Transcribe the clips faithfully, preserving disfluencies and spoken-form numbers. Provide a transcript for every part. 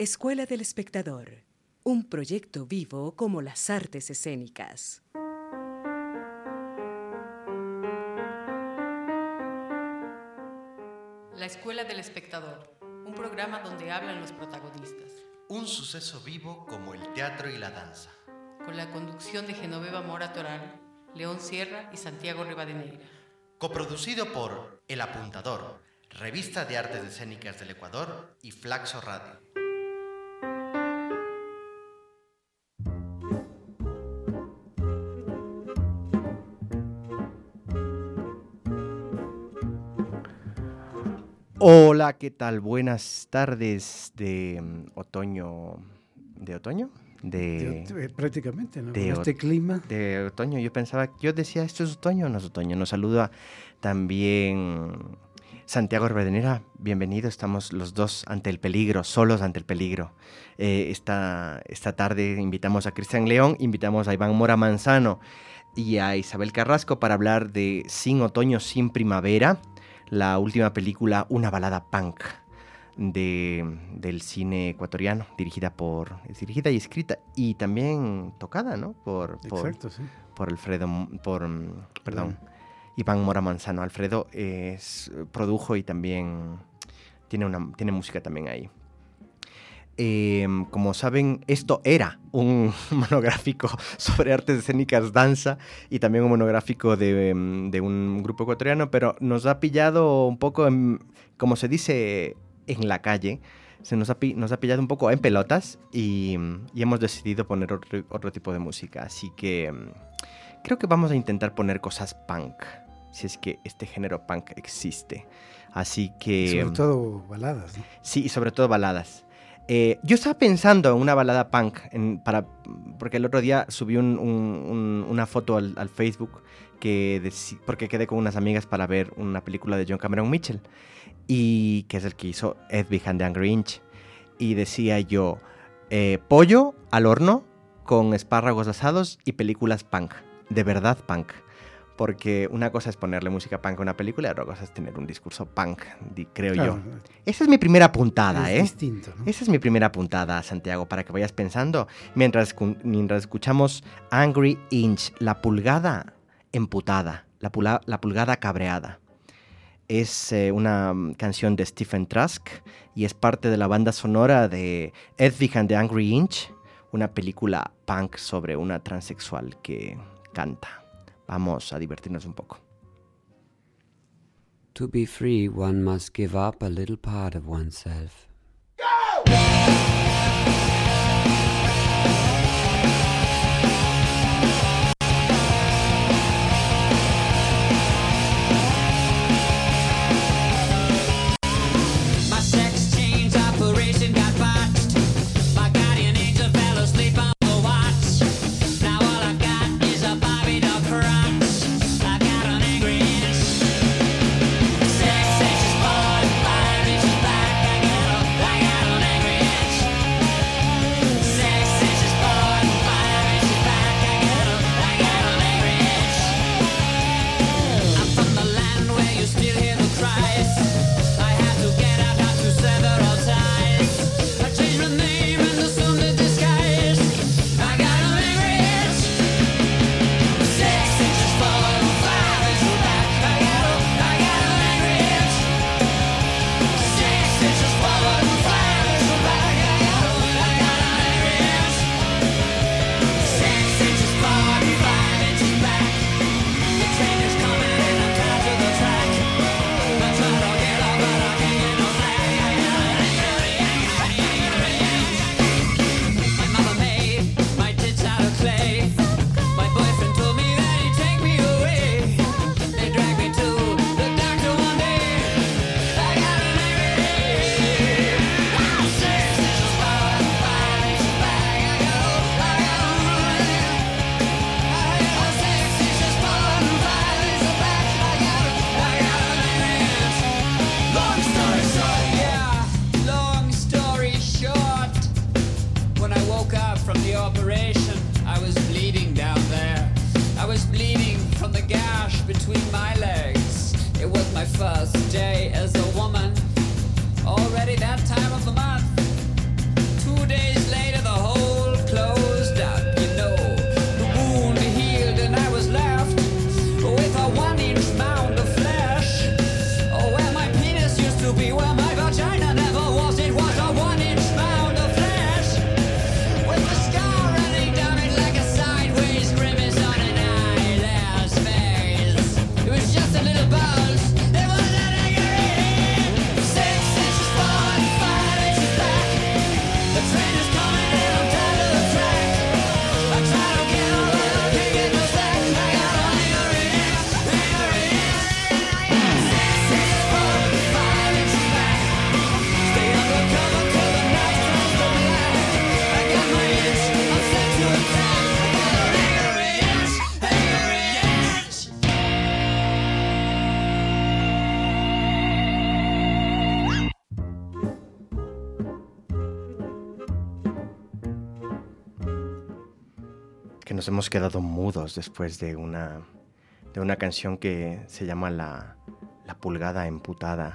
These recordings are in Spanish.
Escuela del Espectador, un proyecto vivo como las artes escénicas. La Escuela del Espectador, un programa donde hablan los protagonistas. Un suceso vivo como el teatro y la danza. Con la conducción de Genoveva Mora Toral, León Sierra y Santiago Rivadeneira. Coproducido por El Apuntador, Revista de Artes Escénicas del Ecuador y Flaxo Radio. Hola, ¿qué tal? Buenas tardes de um, otoño. ¿De otoño? De, de, prácticamente, ¿no? De Con este clima. De otoño. Yo pensaba, yo decía, ¿esto es otoño o no es otoño? Nos saluda también Santiago Rivadeneira. Bienvenido. Estamos los dos ante el peligro, solos ante el peligro. Eh, esta, esta tarde invitamos a Cristian León, invitamos a Iván Mora Manzano y a Isabel Carrasco para hablar de Sin Otoño, Sin Primavera, la última película, una balada punk de, del cine ecuatoriano, dirigida por, es dirigida y escrita y también tocada, ¿no? Por, por, Exacto, sí. por Alfredo, por, perdón, bueno. Iván Mora Manzano. Alfredo es, produjo y también tiene, una, tiene música también ahí. Eh, como saben, esto era un monográfico sobre artes escénicas, danza y también un monográfico de, de un grupo ecuatoriano, pero nos ha pillado un poco, en, como se dice en la calle, se nos ha, nos ha pillado un poco en pelotas y, y hemos decidido poner otro, otro tipo de música. Así que creo que vamos a intentar poner cosas punk, si es que este género punk existe. Así que... Sobre todo baladas, ¿no? Sí, y sobre todo baladas. Eh, yo estaba pensando en una balada punk, en, para, porque el otro día subí un, un, un, una foto al, al Facebook, que dec- porque quedé con unas amigas para ver una película de John Cameron Mitchell, y que es el que hizo Hedwig and the Angry Inch. Y decía yo, eh, pollo al horno con espárragos asados y películas punk, de verdad punk. Porque una cosa es ponerle música punk a una película y otra cosa es tener un discurso punk, creo claro, yo. Esa es mi primera puntada, es ¿eh? Distinto, ¿no? Esa es mi primera puntada, Santiago, para que vayas pensando mientras, mientras escuchamos Angry Inch, la pulgada emputada, la, pula, la pulgada cabreada. Es eh, una canción de Stephen Trask y es parte de la banda sonora de Hedwig and the Angry Inch, una película punk sobre una transexual que canta. Vamos a divertirnos un poco. To be free, one must give up a little part of oneself. Go! first day as a woman. Already that time of the month. que nos hemos quedado mudos después de una, de una canción que se llama La, La Pulgada Emputada,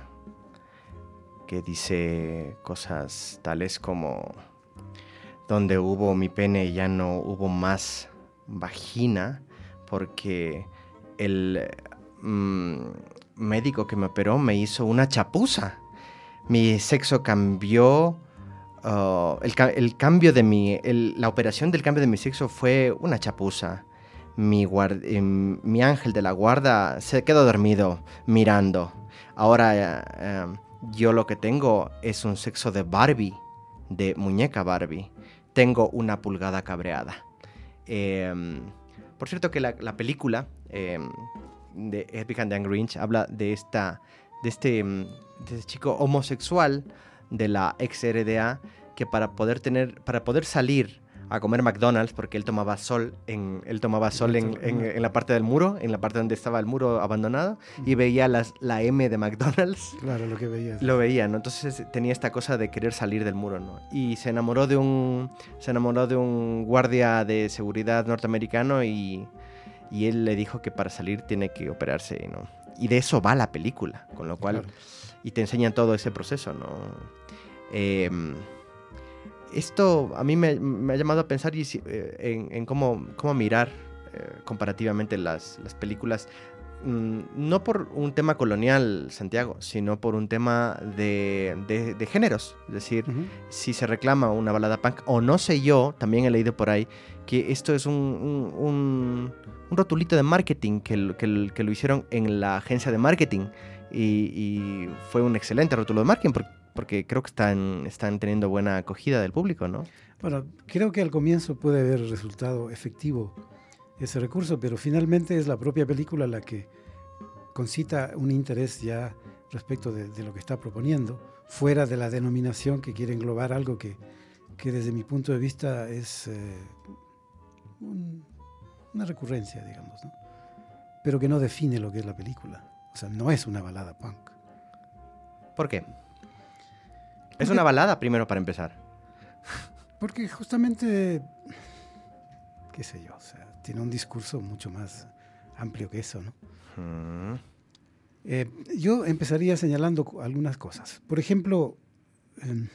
que dice cosas tales como: donde hubo mi pene ya no hubo más vagina, porque el mmm, médico que me operó me hizo una chapuza. Mi sexo cambió. Uh, el, el cambio de mi... El, la operación del cambio de mi sexo fue una chapuza. Mi, guard, eh, mi ángel de la guarda se quedó dormido mirando. Ahora eh, eh, yo lo que tengo es un sexo de Barbie, de muñeca Barbie. Tengo una pulgada cabreada. Eh, por cierto que la, la película eh, de Epic and the Angry Inch habla de, esta, de, este, de este chico homosexual de la ex R D A, que para poder tener, para poder salir a comer McDonald's, porque él tomaba sol en, él tomaba sol en, en, en la parte del muro, en la parte donde estaba el muro abandonado, y veía las, la M de McDonald's. Claro, lo que veías. Lo veía, ¿no? Entonces tenía esta cosa de querer salir del muro, ¿no? Y se enamoró de un, se enamoró de un guardia de seguridad norteamericano y, y él le dijo que para salir tiene que operarse, ¿no? Y de eso va la película, con lo cual... Claro. Y te enseñan todo ese proceso, ¿no? Eh, esto a mí me, me ha llamado a pensar y, eh, en, en cómo, cómo mirar eh, comparativamente las, las películas, mm, no por un tema colonial, Santiago, sino por un tema de, de, de géneros. Es decir, uh-huh. si se reclama una balada punk, o no sé yo, también he leído por ahí, que esto es un, un, un, un rotulito de marketing que, que, que lo hicieron en la agencia de marketing. Y, y fue un excelente rótulo de marketing porque, porque creo que están, están teniendo buena acogida del público, ¿no? Bueno, creo que al comienzo puede haber resultado efectivo ese recurso, pero finalmente es la propia película la que concita un interés ya respecto de, de lo que está proponiendo, fuera de la denominación que quiere englobar algo que, que desde mi punto de vista es eh, un, una recurrencia, digamos, ¿no? Pero que no define lo que es la película. O sea, no es una balada punk. ¿Por qué? Porque, es una balada, primero, para empezar. Porque justamente, qué sé yo, o sea, tiene un discurso mucho más amplio que eso, ¿no? Mm. Eh, yo empezaría señalando algunas cosas. Por ejemplo, eh,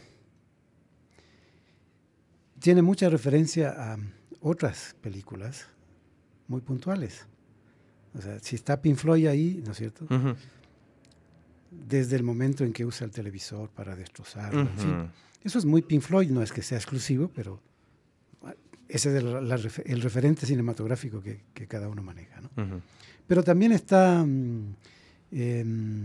tiene mucha referencia a otras películas muy puntuales. O sea, si está Pink Floyd ahí, ¿no es cierto? Uh-huh. Desde el momento en que usa el televisor para destrozarlo, uh-huh. en fin. Eso es muy Pink Floyd, no es que sea exclusivo, pero ese es el, la, el referente cinematográfico que, que cada uno maneja, ¿no? Uh-huh. Pero también está, eh,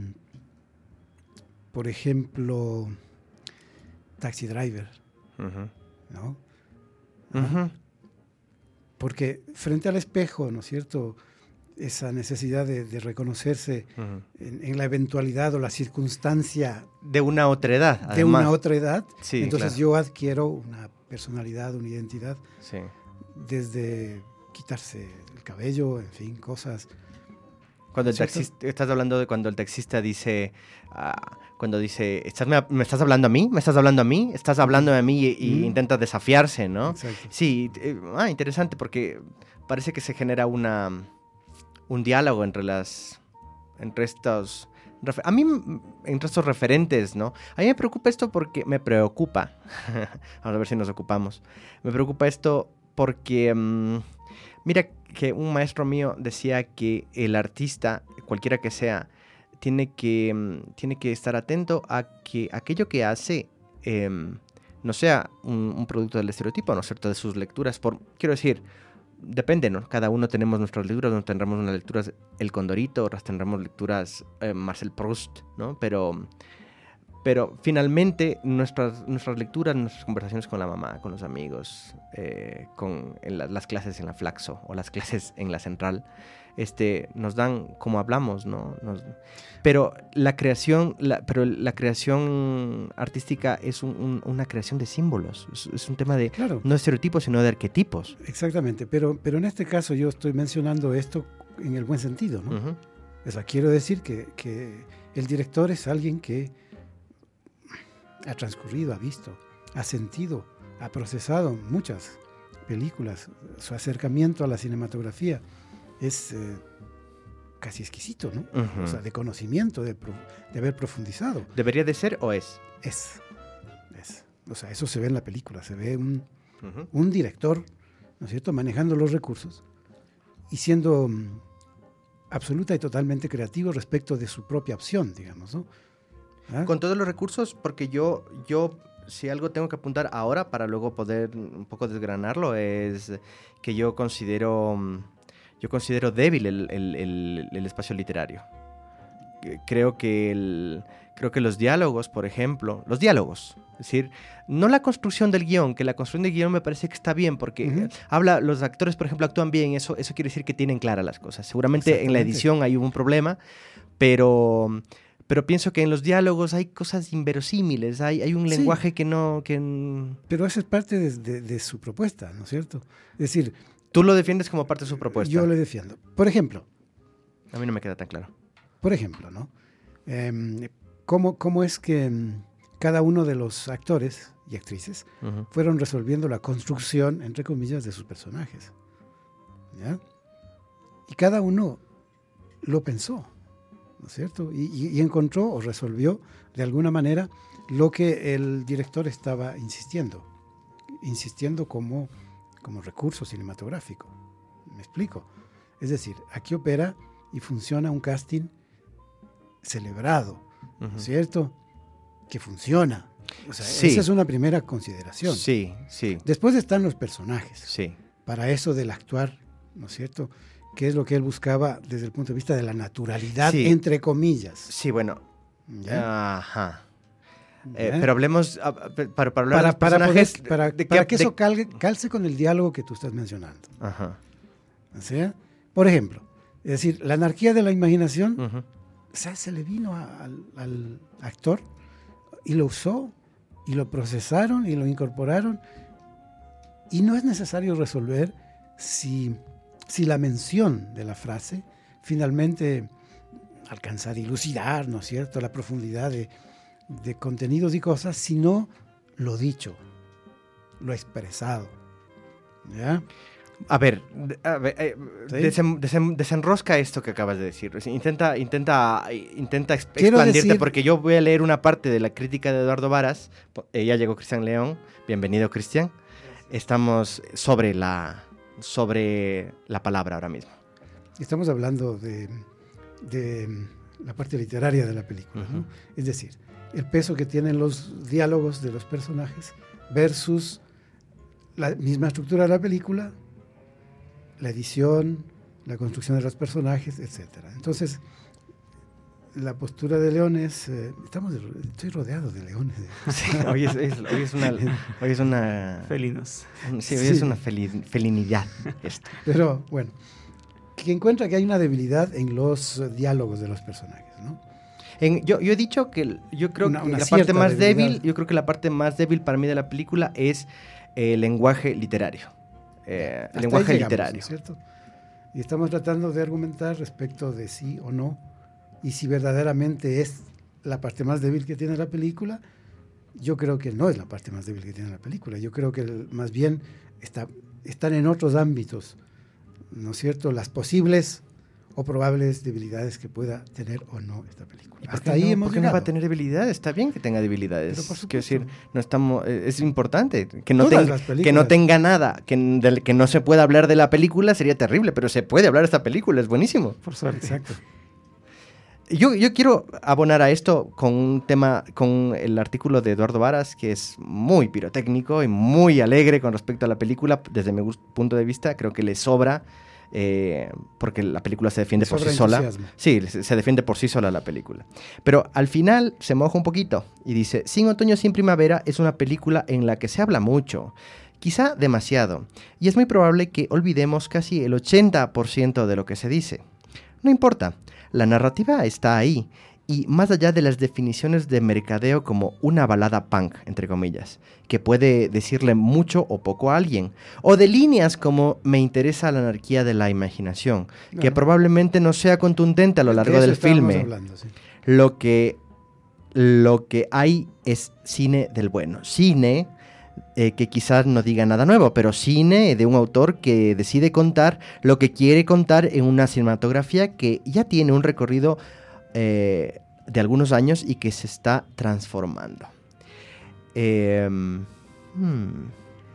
por ejemplo, Taxi Driver, uh-huh. ¿no? Uh-huh. Porque frente al espejo, ¿no es cierto?, esa necesidad de, de reconocerse uh-huh. en, en la eventualidad o la circunstancia de una otra edad, de además. una otra edad, sí, entonces claro. yo adquiero una personalidad, una identidad, sí. desde quitarse el cabello, en fin, cosas. Cuando el taxista, estás hablando de cuando el taxista dice, uh, cuando dice, ¿Estás, me, ¿me estás hablando a mí? ¿Me estás hablando a mí? Estás hablando a mí y, y mm. intenta desafiarse, ¿no? Exacto. Sí, eh, ah, interesante porque parece que se genera una... un diálogo entre las entre estos a mí entre estos referentes, ¿no? A mí me preocupa esto porque me preocupa vamos a ver si nos ocupamos me preocupa esto porque um, mira que un maestro mío decía que el artista, cualquiera que sea, tiene que um, tiene que estar atento a que aquello que hace um, no sea un, un producto del estereotipo, ¿no es cierto?, de sus lecturas. Por quiero decir, depende, ¿no? Cada uno tenemos nuestras lecturas, unos tendremos unas lecturas El Condorito, otras tendremos lecturas eh, Marcel Proust, ¿no? Pero, pero finalmente nuestras, nuestras lecturas, nuestras conversaciones con la mamá, con los amigos, eh, con en la, las clases en la Flaxo o las clases en la Central, este, nos dan como hablamos, ¿no? Nos, pero la creación, la, pero la creación artística es un, un, una creación de símbolos, es, es un tema de claro. no de estereotipos, sino de arquetipos. Exactamente, pero, pero en este caso yo estoy mencionando esto en el buen sentido, ¿no? Uh-huh. O sea, quiero decir que, que el director es alguien que ha transcurrido, ha visto, ha sentido, ha procesado muchas películas, su acercamiento a la cinematografía es eh, casi exquisito, ¿no? Ujú. O sea, de conocimiento, de, pro, de haber profundizado. ¿Debería de ser o es? Es, es. O sea, eso se ve en la película, se ve un, Ujú. un director, ¿no es cierto?, manejando los recursos y siendo mm, absoluta y totalmente creativo respecto de su propia opción, digamos, ¿no? ¿Ah? Con todos los recursos, porque yo, yo, si algo tengo que apuntar ahora para luego poder un poco desgranarlo, es que yo considero, mm, yo considero débil el, el- el- el espacio literario. Que- Creo que, el, creo que los diálogos, por ejemplo, los diálogos, es decir, no la construcción del guión, que la construcción del guión me parece que está bien, porque Ujú. eh, habla, los actores, por ejemplo, actúan bien, eso, eso quiere decir que tienen claras las cosas. Seguramente en la Exactamente. edición hay un problema, pero... Pero pienso que en los diálogos hay cosas inverosímiles, hay, hay un Sí. lenguaje que no... que n- Pero eso es parte de, de- de su propuesta, ¿no es cierto? Es decir, Tú lo defiendes como parte de su propuesta. yo le defiendo. Por ejemplo, A mí no me queda tan claro. por ejemplo, ¿no? Em, ¿cómo, cómo es que em, cada uno de los actores y actrices Ujú. fueron resolviendo la construcción, entre comillas, de sus personajes? ¿Ya? Y cada uno lo pensó, ¿no es cierto? Y, y- y encontró o resolvió de alguna manera lo que el director estaba insistiendo, insistiendo como, como recurso cinematográfico. ¿Me explico? Es decir, aquí opera y funciona un casting celebrado, ¿no Ujú. es cierto? Que funciona. O sea, Sí. esa es una primera consideración. Sí, sí, Después están los personajes. sí. Para eso del actuar, ¿no es cierto? Que es lo que él buscaba desde el punto de vista de la naturalidad, Sí. entre comillas. Sí, bueno. ¿Ya? Ajá. Eh, ¿Ya? pero hablemos, ah, pe- para, para hablar para, de los para, poder- personajes... para- de para qué- que de- eso calgue- calce con el diálogo que tú estás mencionando. Ajá. O sea, por ejemplo, es decir, la anarquía de la imaginación, Ujú. o sea, se le vino a- al, al actor y lo usó, y lo procesaron, y lo incorporaron, y no es necesario resolver si, si la mención de la frase finalmente alcanza a dilucidar, ¿no es cierto?, la profundidad de, de contenidos y cosas, sino lo dicho, lo expresado. ¿Ya? A ver, de- a ver, eh, ¿Sí? desem- desem- desenrosca esto que acabas de decir. Intenta, intenta, intenta exp- Quiero expandirte, decir- porque yo voy a leer una parte de la crítica de Eduardo Varas. Po- eh, ya llegó Cristian León. Bienvenido, Cristian. Estamos sobre la, sobre la palabra ahora mismo. Estamos hablando de, de la parte literaria de la película, ¿no? Ujú. Es decir, el peso que tienen los diálogos de los personajes versus la misma estructura de la película, la edición, la construcción de los personajes, etcétera. Entonces, la postura de León es... eh, estamos, estoy rodeado de leones. Sí, hoy es, es- hoy es una, hoy es una, Felinos. un- sí, hoy Sí. es una feli- felinidad esto. Pero, bueno, que encuentra que hay una debilidad en los eh, diálogos de los personajes, ¿no? En- yo, yo he dicho que el- yo creo Una- que una la parte cierta más debilidad. débil, yo creo que la parte más débil para mí de la película es el lenguaje literario. Eh, Hasta el ahí lenguaje llegamos, literario. ¿no es cierto? Y estamos tratando de argumentar respecto de sí o no, y si verdaderamente es la parte más débil que tiene la película. Yo creo que no es la parte más débil que tiene la película. Yo creo que el- más bien está, están en otros ámbitos, ¿no es cierto?, las posibles o probables debilidades que pueda tener o no esta película. ¿Y por Hasta qué ahí no, hemos ¿por qué no va a llegado. tener debilidades? Está bien que tenga debilidades. Pero por Quiero decir, supuesto. no estamos, eh, es importante que no, Todas tenga- las que películas. no tenga nada, que, n- del- que no se pueda hablar de la película sería terrible, pero se puede hablar de esta película, es buenísimo. Por suerte. Exacto. Yo, yo quiero abonar a esto con un tema, con el artículo de Eduardo Varas, que es muy pirotécnico y muy alegre con respecto a la película. Desde mi gus- punto de vista, creo que le sobra, eh, porque la película se defiende Le por sí sobra sola. entusiasmo. Sí, se, se defiende por sí sola la película. Pero al final se moja un poquito y dice, Sin otoño, sin primavera es una película en la que se habla mucho, quizá demasiado, y es muy probable que olvidemos casi el ochenta por ciento de lo que se dice. No importa, la narrativa está ahí, y más allá de las definiciones de mercadeo como una balada punk, entre comillas, que puede decirle mucho o poco a alguien, o de líneas como me interesa la anarquía de la imaginación, que Claro. probablemente no sea contundente a lo De largo eso del estábamos filme. hablando, sí. Lo que, lo que hay es cine del bueno, cine eh, que quizás no diga nada nuevo, pero cine de un autor que decide contar lo que quiere contar en una cinematografía que ya tiene un recorrido eh, de algunos años y que se está transformando. Eh, hmm.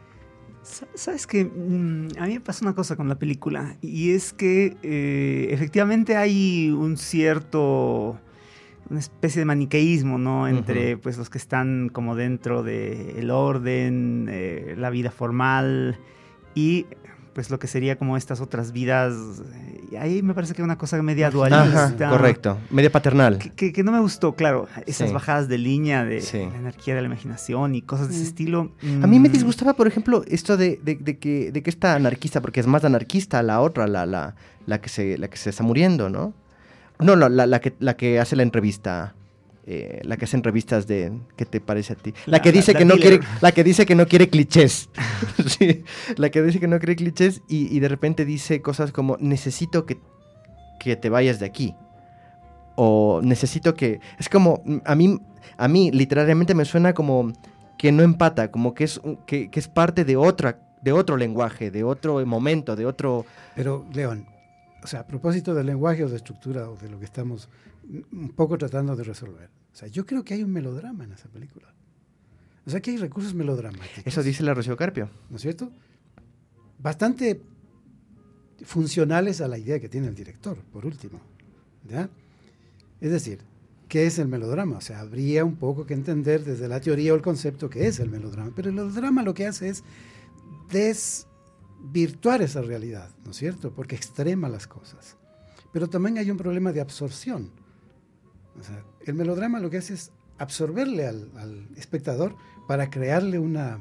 Sabes que mm, a mí me pasa una cosa con la película, y es que eh, efectivamente hay un cierto, una especie de maniqueísmo, ¿no? Entre uh-huh. pues los que están como dentro del orden, eh, la vida formal y pues lo que sería como estas otras vidas. Y ahí me parece que es una cosa media dualista. Ajá, correcto, media paternal. Que, que, que no me gustó, claro, esas sí. bajadas de línea de sí. la anarquía de la imaginación y cosas de ese estilo. A mí me disgustaba, por ejemplo, esto de, de, de, que, de que esta anarquista, porque es más anarquista la otra, la, la, la, que, se, la que se está muriendo, ¿no? No, la, la, la, que, la que hace la entrevista... Eh, la que hace entrevistas de ¿qué te parece a ti? La, la que dice la, que la no dealer. quiere, la que dice que no quiere clichés. Sí, la que dice que no quiere clichés y, y de repente dice cosas como necesito que, que te vayas de aquí. O necesito que es como a mí a mí literalmente me suena como que no empata, como que es que, que es parte de otra de otro lenguaje, de otro momento, de otro. Pero León, o sea, a propósito del lenguaje o de estructura o de lo que estamos un poco tratando de resolver. O sea, yo creo que hay un melodrama en esa película. O sea, que hay recursos melodramáticos. Eso dice la Rocío Carpio. ¿No es cierto? Bastante funcionales a la idea que tiene el director, por último. ¿Ya? Es decir, ¿qué es el melodrama? O sea, habría un poco que entender desde la teoría o el concepto qué es el melodrama. Pero el melodrama lo que hace es desvirtuar esa realidad, ¿no es cierto? Porque extrema las cosas. Pero también hay un problema de absorción. O sea, el melodrama lo que hace es absorberle al, al espectador para crearle una,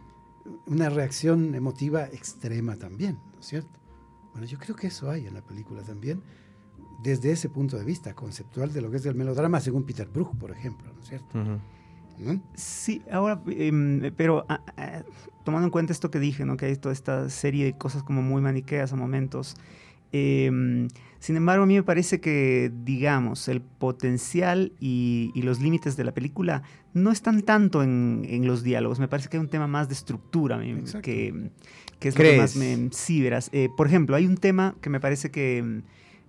una reacción emotiva extrema también, ¿no es cierto? Bueno, yo creo que eso hay en la película también, desde ese punto de vista conceptual de lo que es el melodrama, según Peter Brook, por ejemplo, ¿no es cierto? Uh-huh. ¿Mm? Sí, ahora, eh, pero a, a, tomando en cuenta esto que dije, ¿no? Que hay toda esta serie de cosas como muy maniqueas a momentos. Eh, sin embargo, a mí me parece que, digamos, el potencial y, y los límites de la película no están tanto en, en los diálogos. Me parece que hay un tema más de estructura que, que es ¿Crees? Lo que más me... Sí, verás. Eh, por ejemplo, hay un tema que me parece que,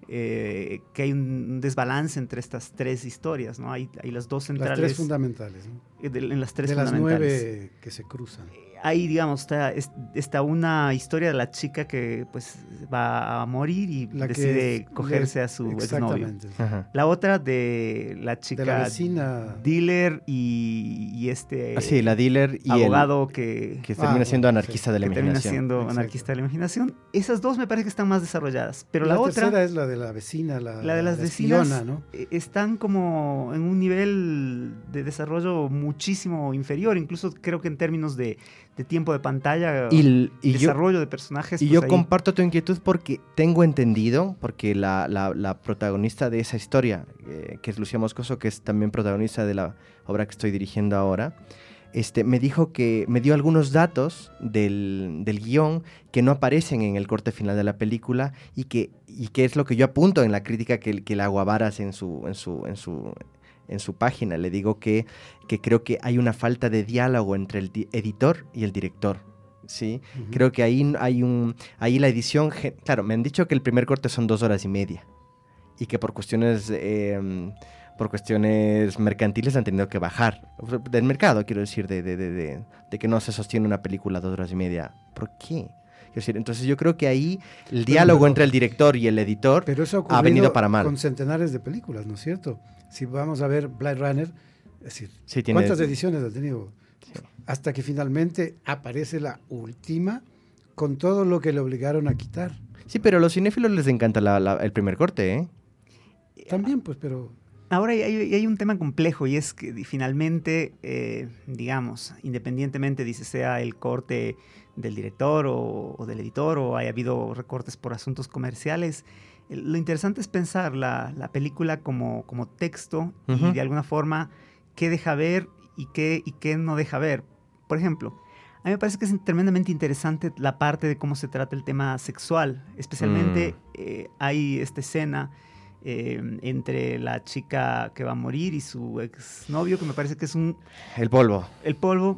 eh, que hay un desbalance entre estas tres historias, ¿no? Hay, hay las dos centrales. Las tres fundamentales, ¿no? De, en las tres de las fundamentales. nueve que se cruzan. Ahí, digamos, está, está una historia de la chica que pues va a morir y la decide es, cogerse a su exnovio. La otra de la chica de la vecina dealer y, y este ah, sí, la dealer y abogado el, que, que termina ah, siendo bueno, anarquista sí, de la que imaginación. termina siendo Exacto. anarquista de la imaginación. Esas dos me parece que están más desarrolladas. Pero la, la otra... tercera es la de la vecina, la, la de las la vecinas, espiona, ¿no? Están como en un nivel de desarrollo muchísimo inferior. Incluso creo que en términos de de tiempo de pantalla, y, y desarrollo yo, de personajes. Y pues yo ahí... comparto tu inquietud porque tengo entendido, porque la, la, la protagonista de esa historia, eh, que es Lucía Moscoso, que es también protagonista de la obra que estoy dirigiendo ahora, este, me dijo que me dio algunos datos del, del guión que no aparecen en el corte final de la película y que, y que es lo que yo apunto en la crítica que, que le hago a Varas en su... En su, en su en su página. Le digo que, que creo que hay una falta de diálogo entre el editor y el director, ¿sí? Uh-huh. Creo que ahí hay un... Ahí la edición... Claro, me han dicho que el primer corte son dos horas y media y que por cuestiones... Eh, por cuestiones mercantiles han tenido que bajar. Del mercado, quiero decir, de, de, de, de, de que no se sostiene una película dos horas y media. ¿Por qué? Quiero decir, entonces yo creo que ahí el diálogo pero, pero, entre el director y el editor pero eso ha, ha venido para mal. Con centenares de películas, ¿no es cierto? Si vamos a ver Blade Runner, es decir, sí, tiene, ¿cuántas ediciones ha tenido? Sí. Hasta que finalmente aparece la última con todo lo que le obligaron a quitar. Sí, pero a los cinéfilos les encanta la, la, el primer corte, ¿eh? También, pues, pero... Ahora hay, hay, hay un tema complejo y es que finalmente, eh, digamos, independientemente dice sea el corte del director o, o del editor o haya habido recortes por asuntos comerciales, lo interesante es pensar la, la película como, como texto uh-huh. y de alguna forma qué deja ver y qué, y qué no deja ver. Por ejemplo, a mí me parece que es tremendamente interesante la parte de cómo se trata el tema sexual. Especialmente mm. eh, hay esta escena eh, entre la chica que va a morir y su exnovio, que me parece que es un... El polvo. El polvo.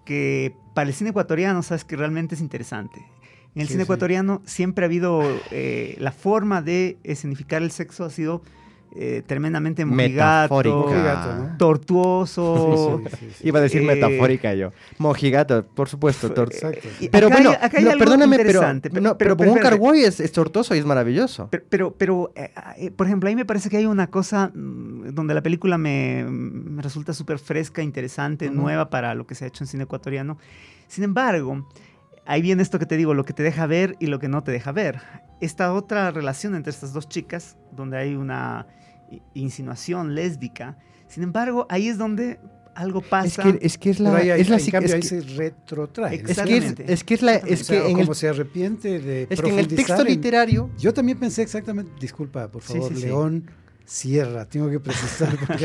que para el cine ecuatoriano, sabes que realmente es interesante. En el Sí, cine sí. ecuatoriano siempre ha habido eh, la forma de escenificar el sexo ha sido eh, tremendamente mojigato, Metafórica. Mojigato, ¿no? tortuoso. Sí, sí, sí, sí. Iba a decir Eh, metafórica yo. Mojigato, por supuesto. tor- Exacto. Y Pero acá bueno, hay- acá hay no, algo perdóname, pero, interesante, no, pero, pero- Bon pero- Kar-wai es, es tortoso y es maravilloso. Pero, pero, pero, eh, eh, por ejemplo, ahí me parece que hay una cosa mm, donde la película me, me resulta súper fresca, interesante, Ujú. nueva para lo que se ha hecho en cine ecuatoriano. Sin embargo, ahí viene esto que te digo, lo que te deja ver y lo que no te deja ver. Esta otra relación entre estas dos chicas, donde hay una i- insinuación lésbica. Sin embargo, ahí es donde algo Es pasa. que, es que es la... Pero ahí, ahí- es la en psic- cambio, es ahí que- se retrotrae. ¿no? es que es, Exactamente. es que es la... O Es sea, que en como el, se arrepiente de es que en el texto profundizar en- literario... Yo también pensé exactamente, disculpa, por Sí, favor, sí, sí. León Sierra, tengo que precisar. porque-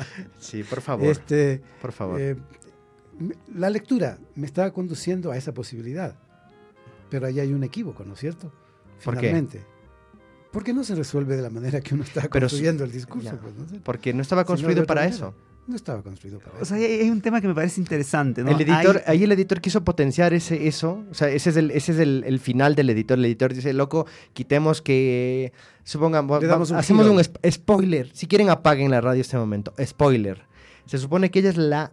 Sí, por favor, este, por favor. eh, me- la lectura me estaba conduciendo a esa posibilidad, pero ahí hay un equívoco, ¿no es cierto? ¿Por qué? Finalmente. Porque no se resuelve de la manera que uno está Pero construyendo el discurso. ya. Pues, ¿no? sé. Porque no estaba Si no, construido de otra para manera. eso. No estaba construido para O eso. sea, hay, hay un tema que me parece interesante, ¿no? El editor, Hay- ahí el editor quiso potenciar ese, eso, o sea, ese es, el, ese es el, el final del editor. El editor dice, loco, quitemos que, supongamos, Le damos va- un hacemos giro. un sp- spoiler. Si quieren apaguen la radio este momento. Spoiler. Se supone que ella es la,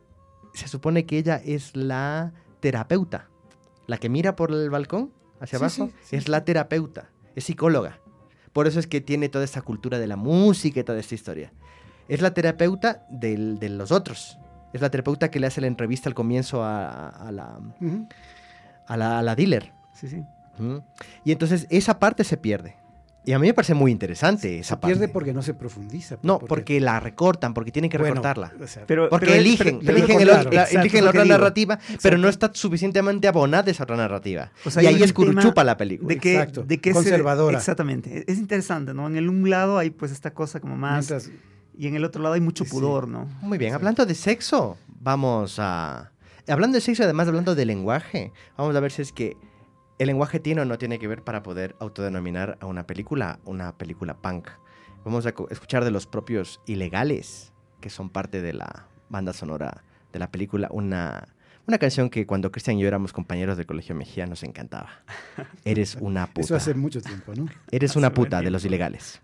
se supone que ella es la terapeuta, la que mira por el balcón hacia Sí, abajo, sí, sí, es sí. la terapeuta, es psicóloga. Por eso es que tiene toda esta cultura de la música y toda esta historia. Es la terapeuta del- de los otros. Es la terapeuta que le hace la entrevista al comienzo a, a la, Ujú. a, la, a la dealer. Sí, sí. Ujú. Y entonces esa parte se pierde. Y a mí me parece muy interesante esa Se pierde parte. porque no se profundiza. pues, No, porque la recortan, porque tienen que bueno, recortarla. o sea, Pero, Porque pero es- eligen, pero- pero eligen, el claro, otro- la, exacto, eligen es la lo que otra digo. narrativa, pero no está suficientemente abonada esa otra narrativa. O sea, y hay ahí un es curchupa tema la película. De que, Exacto, de que se- conservadora. exactamente. Es interesante, ¿no? En el un lado hay pues esta cosa como más... mientras- Y en el otro lado hay mucho Sí. pudor, ¿no? Muy bien, Exacto. hablando de sexo, vamos a... Hablando de sexo, además hablando de lenguaje, vamos a ver si es que el lenguaje tiene o no tiene que ver para poder autodenominar a una película una película punk. Vamos a co- escuchar de los propios Ilegales, que son parte de la banda sonora de la película, una, una canción que cuando Cristian y yo éramos compañeros de Colegio Mejía nos encantaba. Eres una puta. Eso hace mucho tiempo, ¿no? Eres una hace buen puta de tiempo. los Ilegales.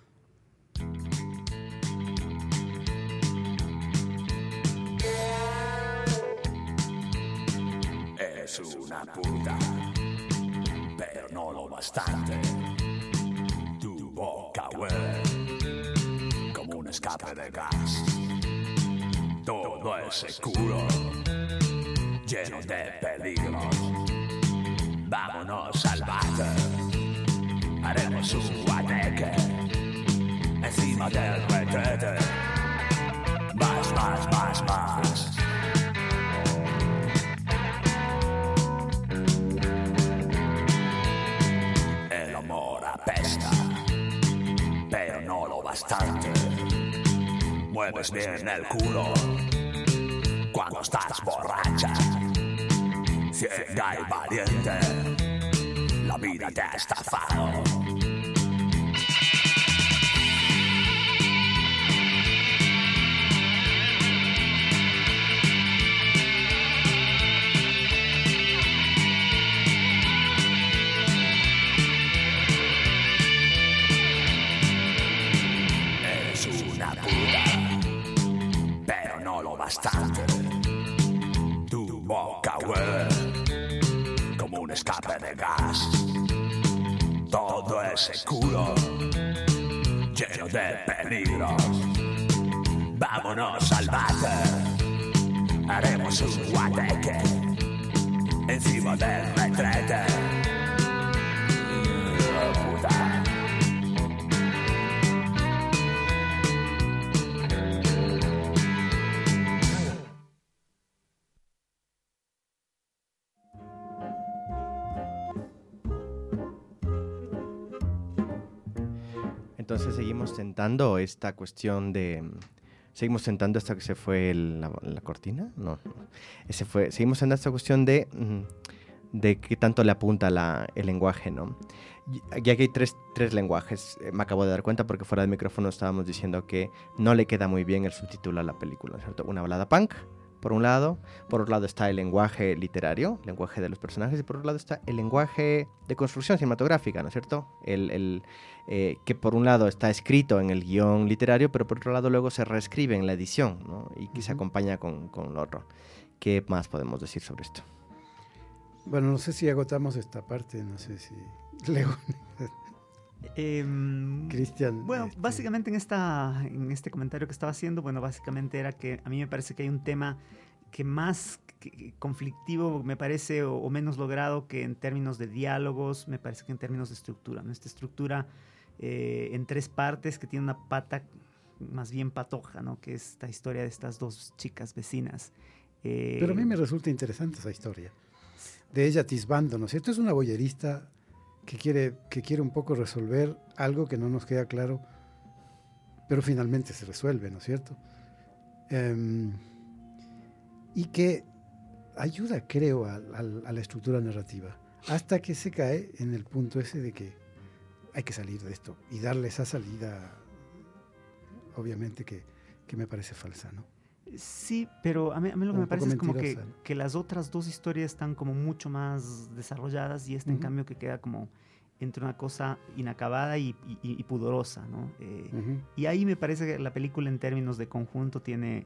Es una puta, pero no lo bastante. Tu boca huele como un escape de gas. Todo ese culo lleno de peligros. Vámonos al bate, haremos un guateque encima del retrete. Más, más, más, más. El amor apesta, pero no lo bastante. Mueves bien el culo cuando estás borracha, ciega y valiente. La vida te ha estafado. Eres una puta, pero no lo bastante. Tu boca huele como un escape de gas. Todo ese culo lleno de peligros. Vámonos al bate, haremos un guateque encima del retrete. Puta. Entonces seguimos tentando esta cuestión de... Seguimos tentando hasta que se fue el- la, la cortina. No, no. Ese fue, seguimos tentando esta cuestión de, mm, de qué tanto le apunta la, el lenguaje, ¿no? Y y aquí hay tres, tres lenguajes. Eh, me acabo de dar cuenta porque fuera del micrófono estábamos diciendo que no le queda muy bien el subtítulo a la película, ¿cierto? Una balada punk, por un lado. Por otro lado está el lenguaje literario, el lenguaje de los personajes, y por otro lado está el lenguaje de construcción cinematográfica, ¿no es cierto? El, el, eh, que por un lado está escrito en el guión literario, pero por otro lado luego se reescribe en la edición, ¿no? Y que uh-huh. se acompaña con, con lo otro. ¿Qué más podemos decir sobre esto? Bueno, no sé si agotamos esta parte, no sé si... Leo... Eh, Cristian. Bueno, este... básicamente en, esta, en este comentario que estaba haciendo, bueno, básicamente era que a mí me parece que hay un tema que más que conflictivo me parece o, o menos logrado que en términos de diálogos, me parece que en términos de estructura, ¿no? Esta estructura eh, en tres partes que tiene una pata más bien patoja, ¿no? Que es esta historia de estas dos chicas vecinas. Eh, Pero a mí me resulta interesante esa historia de ella atisbando, ¿no es cierto? Es una boyerista que quiere, que quiere un poco resolver algo que no nos queda claro, pero finalmente se resuelve, ¿no es cierto? Um, y que ayuda, creo, a, a, a la estructura narrativa, hasta que se cae en el punto ese de que hay que salir de esto y darle esa salida, obviamente que, que me parece falsa, ¿no? Sí, pero a mí, a mí lo que un me parece es como que, ¿no? que las otras dos historias están como mucho más desarrolladas y esta uh-huh. en cambio que queda como entre una cosa inacabada y, y, y pudorosa, ¿no? Eh, uh-huh. Y ahí me parece que la película en términos de conjunto tiene,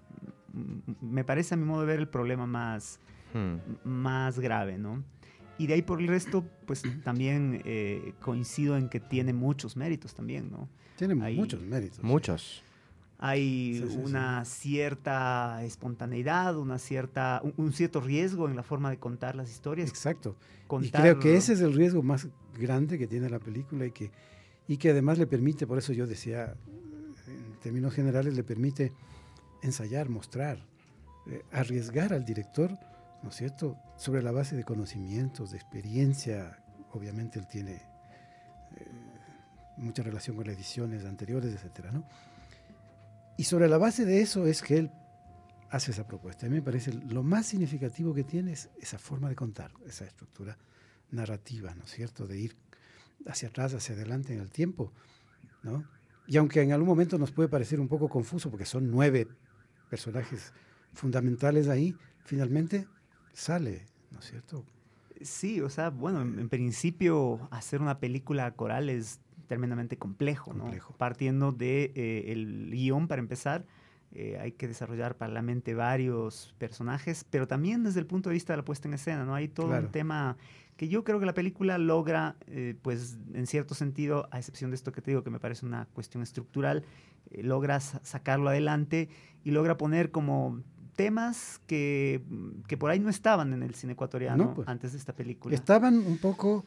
me parece a mi modo de ver el problema más, hmm. más grave, ¿no? Y de ahí por el resto, pues también eh, coincido en que tiene muchos méritos también, ¿no? Tiene Hay, muchos méritos. Muchos. Hay sí, sí, una sí. cierta espontaneidad, una cierta, un, un cierto riesgo en la forma de contar las historias. Exacto. Contar... Y creo que ese es el riesgo más grande que tiene la película y que, y que además le permite, por eso yo decía, en términos generales, le permite ensayar, mostrar, eh, arriesgar al director, ¿no es cierto?, sobre la base de conocimientos, de experiencia. Obviamente él tiene eh, mucha relación con las ediciones anteriores, etcétera, ¿no? Y sobre la base de eso es que él hace esa propuesta. A mí me parece lo más significativo que tiene es esa forma de contar, esa estructura narrativa, ¿no es cierto?, de ir hacia atrás, hacia adelante en el tiempo, ¿no? Y aunque en algún momento nos puede parecer un poco confuso, porque son nueve personajes fundamentales ahí, finalmente sale, ¿no es cierto? Sí, o sea, bueno, en, en principio hacer una película coral es tremendamente complejo, complejo. ¿no? Partiendo de eh, el guión, para empezar, eh, hay que desarrollar paralelamente varios personajes, pero también desde el punto de vista de la puesta en escena, ¿no? Hay todo claro. un tema que yo creo que la película logra, eh, pues en cierto sentido, a excepción de esto que te digo, que me parece una cuestión estructural, eh, logra sacarlo adelante y logra poner como temas que, que por ahí no estaban en el cine ecuatoriano no, pues, antes de esta película. Estaban un poco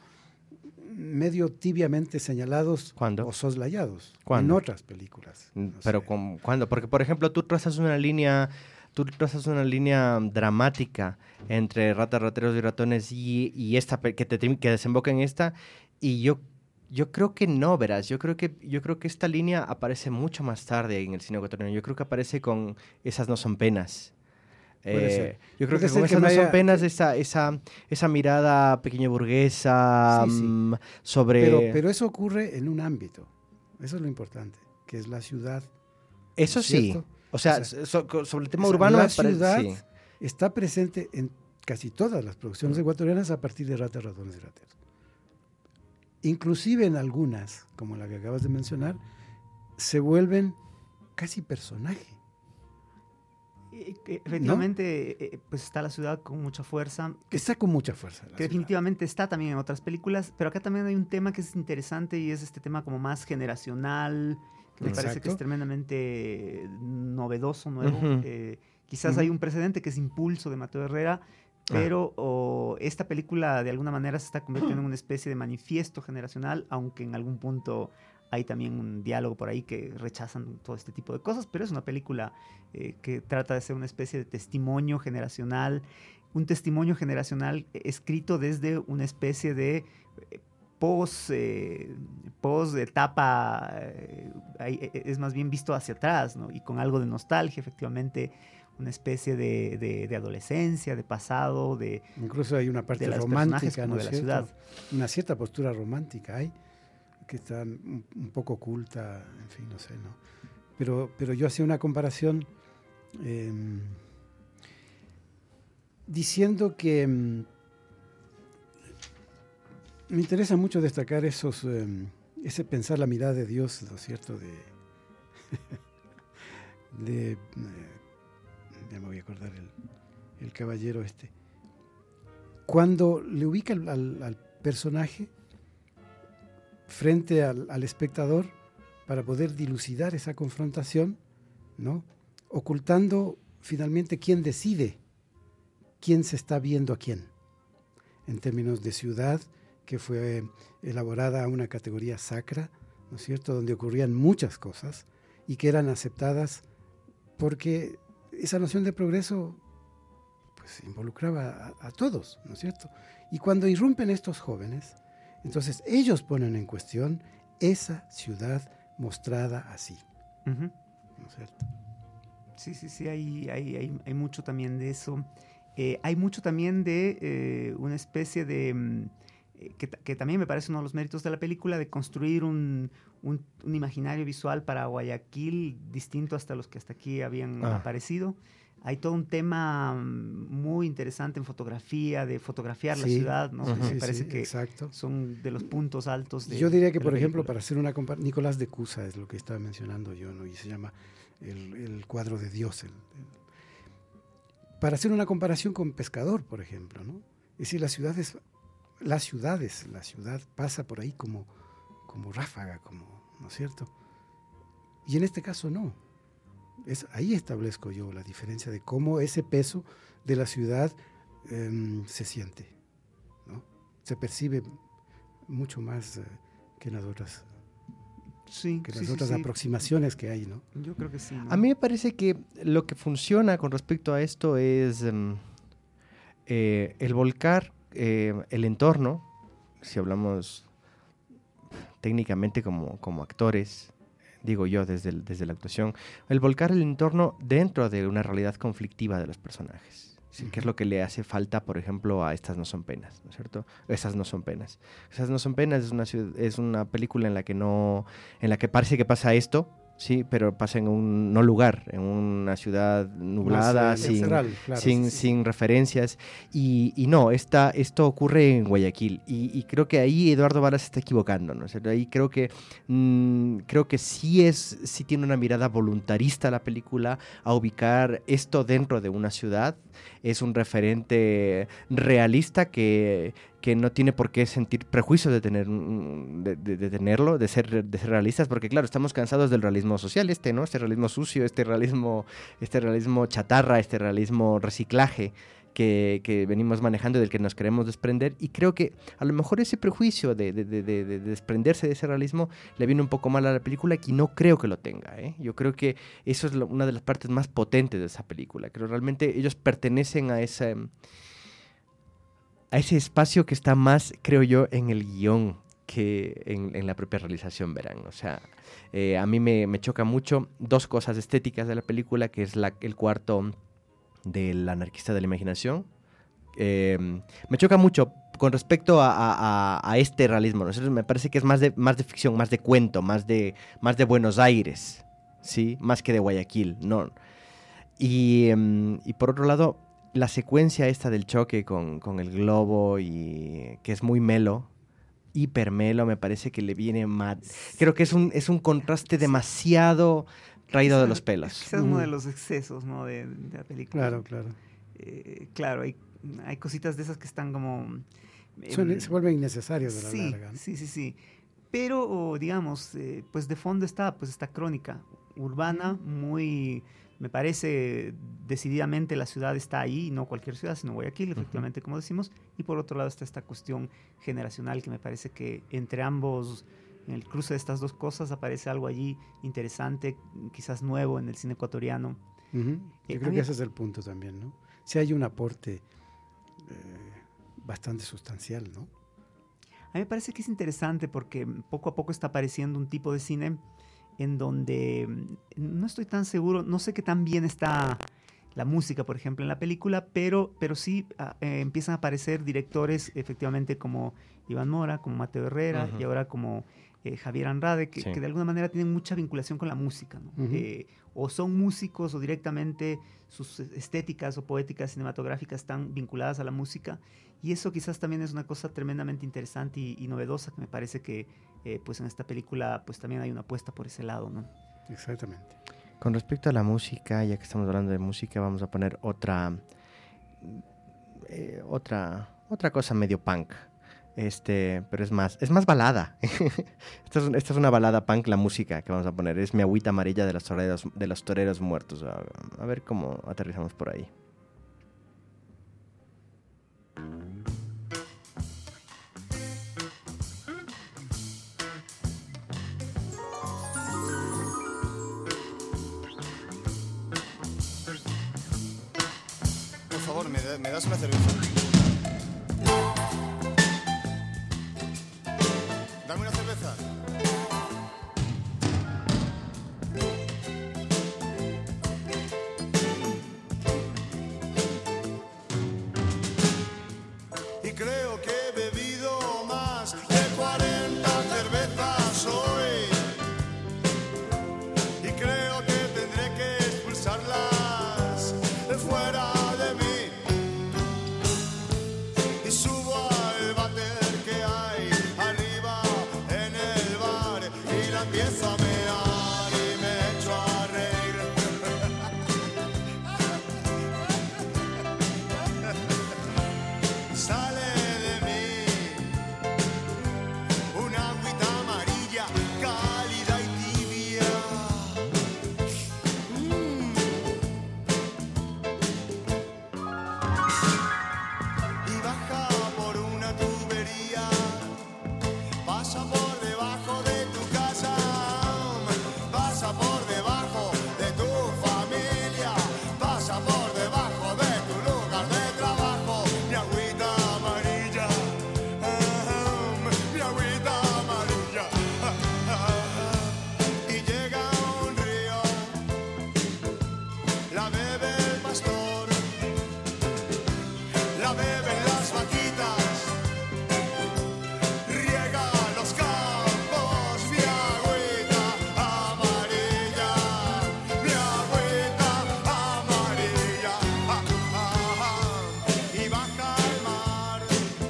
medio tibiamente señalados ¿Cuándo? o soslayados ¿Cuándo? en otras películas. No Pero con, ¿cuándo? Porque, por ejemplo, tú trazas una línea, tú trazas una línea dramática entre Ratas, Rateros y Ratones y, y esta que, te, que desemboca en esta, y yo Yo creo que no, verás. Yo creo que, yo creo que esta línea aparece mucho más tarde en el cine ecuatoriano. Yo creo que aparece con Esas no son penas. Eh, yo creo Puede que con que Esas no haya... son penas, esa, esa, esa mirada pequeño burguesa sí, sí. Um, sobre... Pero, pero eso ocurre en un ámbito. Eso es lo importante, que es la ciudad. Eso sí. O sea, o sea so, sobre el tema o sea, urbano... La ciudad sí. está presente en casi todas las producciones sí. ecuatorianas a partir de Ratas, Ratones y Rateros. Inclusive en algunas, como la que acabas de mencionar, se vuelven casi personaje. Efectivamente, ¿no? eh, pues está la ciudad con mucha fuerza. Está con mucha fuerza. Que definitivamente está también en otras películas, pero acá también hay un tema que es interesante y es este tema como más generacional, que me Exacto. parece que es tremendamente novedoso, nuevo. Uh-huh. Eh, quizás uh-huh. hay un precedente que es Impulso de Mateo Herrera, pero ah. oh, esta película de alguna manera se está convirtiendo en una especie de manifiesto generacional, aunque en algún punto hay también un diálogo por ahí que rechazan todo este tipo de cosas, pero es una película eh, que trata de ser una especie de testimonio generacional, un testimonio generacional escrito desde una especie de eh, post, eh, post etapa, eh, es más bien visto hacia atrás, ¿no? Y con algo de nostalgia, efectivamente, una especie de, de, de adolescencia, de pasado, de... Incluso hay una parte romántica, ¿no? De la ciudad. Una cierta postura romántica hay, que está un, un poco oculta, en fin, no sé, ¿no? Pero, pero yo hacía una comparación, eh, diciendo que um, me interesa mucho destacar esos, um, ese pensar la mirada de Dios, ¿no es cierto? De, de eh, ya me voy a acordar el, el caballero este. Cuando le ubica al, al, al personaje frente al, al espectador para poder dilucidar esa confrontación, ¿no? Ocultando finalmente quién decide, quién se está viendo a quién, en términos de ciudad, que fue elaborada a una categoría sacra, ¿no es cierto?, donde ocurrían muchas cosas y que eran aceptadas porque esa noción de progreso pues involucraba a, a todos, ¿no es cierto? Y cuando irrumpen estos jóvenes, entonces ellos ponen en cuestión esa ciudad mostrada así, Uh-huh. ¿no es cierto? Sí, sí, sí, hay, hay, hay, hay mucho también de eso. Eh, hay mucho también de eh, una especie de... mm, eh, que, ta- que también me parece uno de los méritos de la película, de construir un, un, un imaginario visual para Guayaquil distinto hasta los que hasta aquí habían Ah. aparecido. Hay todo un tema mm, muy interesante en fotografía, de fotografiar la Sí, ciudad, ¿no? Ujú. Que me sí, parece sí, que exacto. son de los puntos altos de Yo diría que, de la por ejemplo, película. para hacer una comparación, Nicolás de Cusa es lo que estaba mencionando yo, ¿no? Y se llama el, el cuadro de Dios. el- el- Para hacer una comparación con Pescador, por ejemplo, ¿no? Es decir, las ciudades, las ciudades, la ciudad pasa por ahí como, como ráfaga, como, ¿no es cierto? Y en este caso no. Es, ahí establezco yo la diferencia de cómo ese peso de la ciudad em, se siente, ¿no? Se percibe mucho más eh, que en las otras, Sí, que sí, las sí, otras sí. aproximaciones que hay, ¿no? Yo creo que sí, ¿no? A mí me parece que lo que funciona con respecto a esto es em, eh, el volcar eh, el entorno, si hablamos técnicamente como, como actores, digo yo desde, el- desde la actuación, el volcar el entorno dentro de una realidad conflictiva de los personajes. ¿Sí? Que es lo que le hace falta, por ejemplo, a Estas no son penas, ¿no es cierto? Esas no son penas. Esas no son penas es una, ciud- es una película en la que no, en la que parece que pasa esto, sí, pero pasa en un no lugar, en una ciudad nublada, Más, eh, sin, central, claro, sin, sí, sí, sin referencias. Y, y no, esta, esto ocurre en Guayaquil. Y, y creo que ahí Eduardo Vara se está equivocando, ¿no? O sea, ahí creo que, mm, creo que sí, es, sí tiene una mirada voluntarista la película a ubicar esto dentro de una ciudad. Es un referente realista que, que no tiene por qué sentir prejuicios de, tener, un- de, de- de tenerlo, de ser, de ser realistas, porque claro, estamos cansados del realismo social este, ¿no? Este realismo sucio, este realismo, este realismo chatarra, este realismo reciclaje que, que venimos manejando y del que nos queremos desprender. Y creo que a lo mejor ese prejuicio de, de- de- de- de desprenderse de ese realismo le viene un poco mal a la película, y no creo que lo tenga, ¿eh? Yo creo que eso es lo- una de las partes más potentes de esa película. Creo realmente ellos pertenecen a ese, a ese espacio que está más, creo yo, en el guión que en, en la propia realización, verán. O sea, eh, a mí me, me choca mucho dos cosas estéticas de la película, que es la, el cuarto del anarquista de la imaginación. Eh, me choca mucho con respecto a, a- a- a este realismo, ¿no? Entonces, me parece que es más de, más de ficción, más de cuento, más de, más de Buenos Aires, ¿sí? Más que de Guayaquil, ¿no? Y, em, y por otro lado, la secuencia esta del choque con, con el globo, y que es muy melo, hipermelo, me parece que le viene mal. Creo que es un, es un contraste demasiado traído de Quizás- los pelos. Quizás uno de Ujú. los excesos, ¿no? de, de la película. Claro, claro. Eh, claro, hay, hay cositas de esas que están como... eh, Son- se vuelven innecesarios de la sí, larga, ¿no? sí, sí, sí. Pero, o, digamos, eh, pues de fondo está pues esta crónica urbana, muy, me parece, decididamente la ciudad está ahí, no cualquier ciudad, sino Guayaquil, efectivamente, como decimos. Y por otro lado está esta cuestión generacional, que me parece que entre ambos, en el cruce de estas dos cosas, aparece algo allí interesante, quizás nuevo en el cine ecuatoriano. Ujú. Eh, Yo a creo mí- que ese es el punto también, ¿no? Si hay un aporte eh, bastante sustancial, ¿no? A mí me parece que es interesante porque poco a poco está apareciendo un tipo de cine en donde mm, no estoy tan seguro, no sé qué tan bien está la música, por ejemplo, en la película, pero, pero sí ah, eh, empiezan a aparecer directores efectivamente como Iván Mora, como Mateo Herrera, Ujú. y ahora como eh, Javier Andrade, que, Sí. que de alguna manera tienen mucha vinculación con la música, ¿no? Ujú. Eh, o son músicos o directamente sus estéticas o poéticas cinematográficas están vinculadas a la música, y eso quizás también es una cosa tremendamente interesante y, y novedosa, que me parece que eh, pues en esta película pues también hay una apuesta por ese lado, ¿no? Exactamente. Con respecto a la música, ya que estamos hablando de música, vamos a poner otra eh, otra otra cosa medio punk. Este, pero es más, es más balada. esta, es, esta es una balada punk, la música que vamos a poner. Es Mi agüita amarilla de los toreros, de los toreros muertos. A, a ver cómo aterrizamos por ahí. Por favor, ¿me, da- me das una cerveza? Dame una cerveza. Y creo que he bebido más de cuarenta cervezas hoy. Y creo que tendré que expulsarlas de fuera de mí. Y subo al váter que hay arriba en el bar y la empiezo a mear y me echo a reír. Sale de mí una agüita amarilla, cálida y tibia. Mm. Y baja por una tubería, pasa por debajo de tu casa, pasa por debajo de tu familia, pasa por debajo de tu lugar de trabajo. Mi agüita amarilla, ah, mi agüita amarilla, ah, ah, ah. Y llega a un río, la bebe el pastor, la beben las vaquitas, riega los campos. Mi agüita amarilla, mi agüita amarilla, ah, ah, ah. Y baja al mar,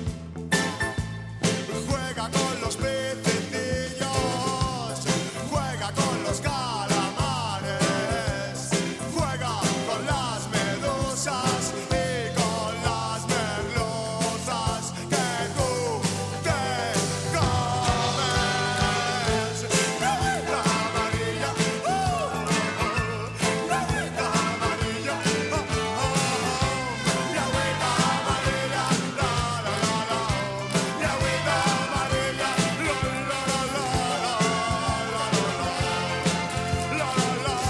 juega con los pececillos, juega con los calamares, juega con las medusas y con las merluzas que tú te comes. Mi agüita amarilla, uh, mi agüita amarilla, uh, uh, mi agüita amarilla, la la la la, mi agüita amarilla, la la la la, la la la la, la la la, la la la la.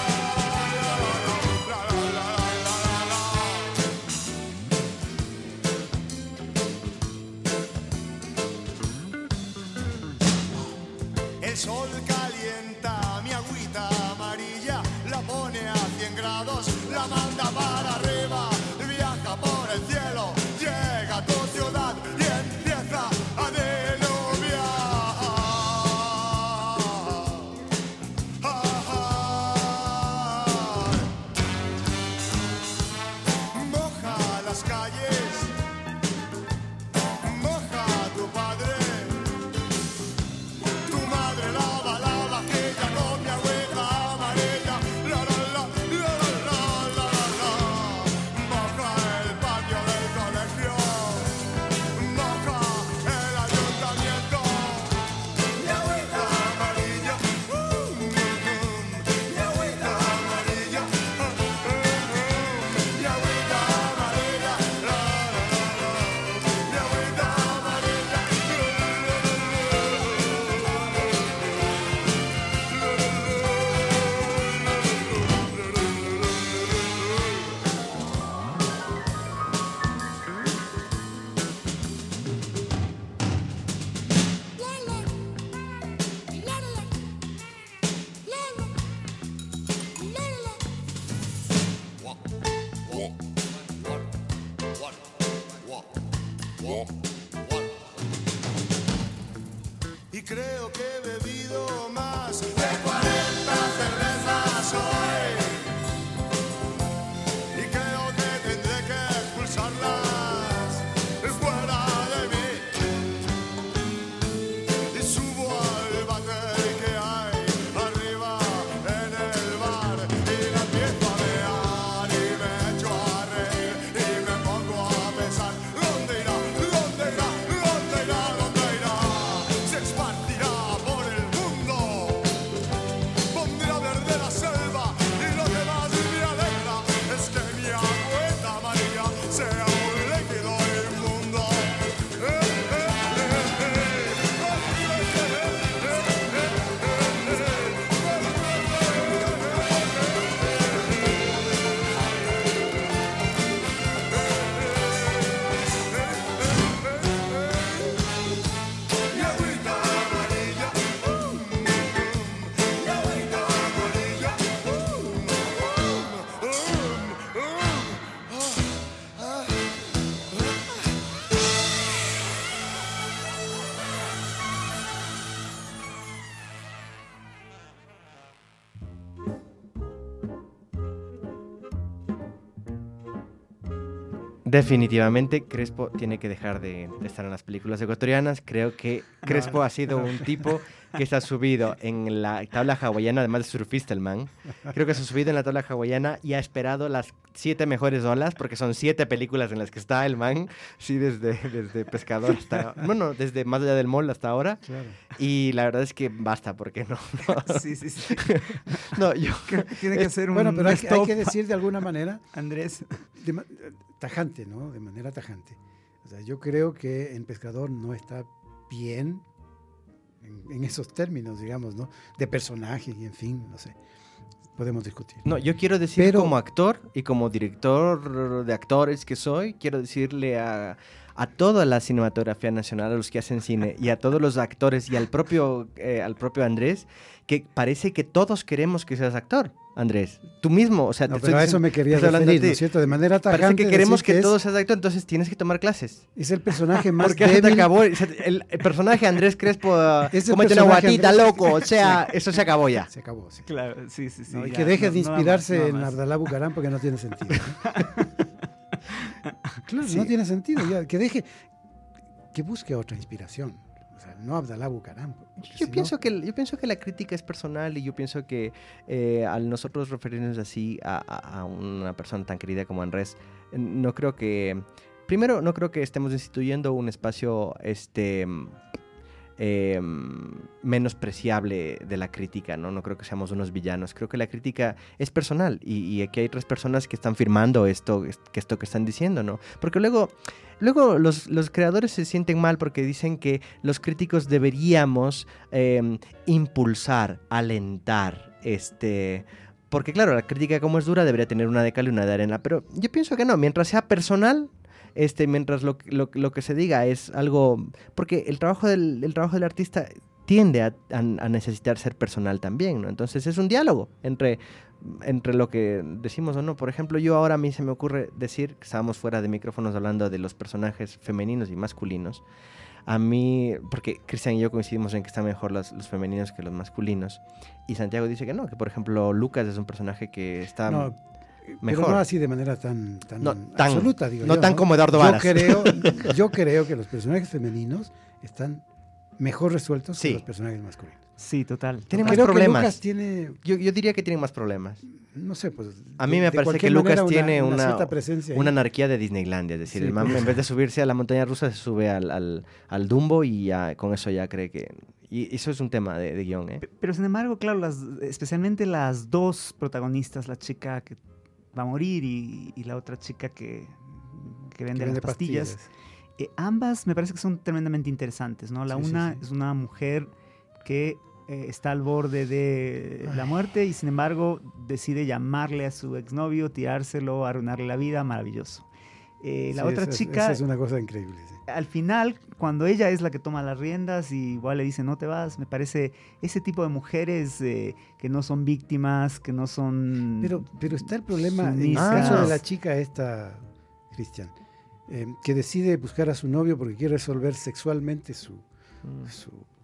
El sol calienta mi agüita amarilla, la pone a cien grados, la manda para arriba, viaja por el cielo, llega a tu ciudad y empieza a diluviar. Moja las calles, moja a tu padre, tu madre lava la creo que he bebido más de cuarenta cervezas hoy y creo que tendré que expulsarlas fuera de mí y subo al váter que hay arriba en el bar y la empiezo a mear y me echo a reír y me pongo a pensar ¿dónde irá? ¿dónde irá? ¿dónde irá? ¿dónde irá? Se esparcirá por el mundo, pondrá verde la selva y lo que más me alegra es que mi abuela María sea un líquido inmundo. Eh, eh, eh, eh. Mi agüita amarilla, um, mi agüita amarilla, um, um, um, ah, ah. Definitivamente Crespo tiene que dejar de, de estar en las películas ecuatorianas. Creo que Crespo ha sido un tipo que se ha subido en la tabla hawaiana, además de surfista el man. Creo que se ha subido en la tabla hawaiana y ha esperado las siete mejores olas, porque son siete películas en las que está el man, sí, desde, desde Pescador hasta... Bueno, desde Más allá del mall hasta ahora. Claro. Y la verdad es que basta, porque no... no. Sí, sí, sí. No, yo... Creo que tiene que hacer un Bueno, pero hay, que- hay stop, que decir de alguna manera, Andrés. de ma- tajante, ¿no? De manera tajante. O sea, yo creo que en Pescador no está bien en, en esos términos, digamos, ¿no? De personaje y en fin, no sé. Podemos discutir. No, yo quiero decir Pero- como actor y como director de actores que soy, quiero decirle a, a toda la cinematografía nacional, a los que hacen cine y a todos los actores y al propio, eh, al propio Andrés, que parece que todos queremos que seas actor, Andrés. Tú mismo, o sea, No, te pero estoy a eso diciendo- me quería estoy hablando referir, de ¿no ti. es cierto? De manera tajante. Parece que queremos decir que, es- todos seas actor, entonces tienes que tomar clases. Es el personaje más Porque ya se te débil. acabó, el, el personaje Andrés Crespo, Es el cómete una personaje guatita, Andrés- loco, o sea, eso se acabó ya. Se acabó, sí. Claro, sí, sí, sí. No, y ya, que deje no- de no va inspirarse más, no va en más. Abdalá Bucaram porque no tiene sentido. ¿no? Claro, Sí. no tiene sentido. Ya, que deje, que busque otra inspiración. O sea, no Abdalá Bucaram. porque Yo si no- pienso, que, yo pienso que la crítica es personal y yo pienso que eh, al nosotros referirnos así a, a- a una persona tan querida como Andrés, eh, no creo que... Primero, no creo que estemos instituyendo un espacio este, eh, menospreciable de la crítica, ¿no? No creo que seamos unos villanos. Creo que la crítica es personal y, y aquí hay tres personas que están firmando esto que, esto que están diciendo, ¿no? Porque luego... Luego los, los creadores se sienten mal porque dicen que los críticos deberíamos eh, impulsar, alentar, este... Porque claro, la crítica como es dura debería tener una de cal y una de arena, pero yo pienso que no, mientras sea personal, este, mientras lo, lo, lo que se diga es algo... Porque el trabajo del, el trabajo del artista tiende a, a, a necesitar ser personal también, ¿no? Entonces es un diálogo entre... entre lo que decimos o no. Por ejemplo, yo ahora a mí se me ocurre decir, que estábamos fuera de micrófonos hablando de los personajes femeninos y masculinos. A mí, porque Cristian y yo coincidimos en que están mejor los, los femeninos que los masculinos. Y Santiago dice que no, que por ejemplo Lucas es un personaje que está No, mejor. pero no así de manera tan, tan, No, tan- absoluta, digo no yo, tan como Eduardo Varas. Yo creo, yo creo que los personajes femeninos están mejor resueltos Sí. que los personajes masculinos. Sí, total. Tiene total. más Creo problemas. que Lucas tiene, Yo, yo diría que tienen más problemas. no sé, pues... A mí de- me de parece cualquier que Lucas manera tiene una, una, cierta presencia ahí. una anarquía de Disneylandia. Es decir, Sí, el man pues. en vez de subirse a la montaña rusa se sube al, al, al Dumbo y ya con eso ya cree que... Y eso es un tema de, de guión, ¿eh? Pe- Pero sin embargo, claro, las, especialmente las dos protagonistas, la chica que va a morir y, y la otra chica que, que vende, Que vende las pastillas, eh, ambas me parece que son tremendamente interesantes, ¿no? La Sí, sí, una sí. es una mujer que eh, está al borde de la muerte y sin embargo decide llamarle a su exnovio, tirárselo, arruinarle la vida, maravilloso. Eh, la Sí, otra esa es- chica, esa es una cosa increíble, sí. al final, cuando ella es la que toma las riendas y igual le dice no te vas, me parece ese tipo de mujeres eh, que no son víctimas, que no son... Pero, pero está el problema en el sumisas. caso de la chica esta, Cristian, eh, que decide buscar a su novio porque quiere resolver sexualmente su, su,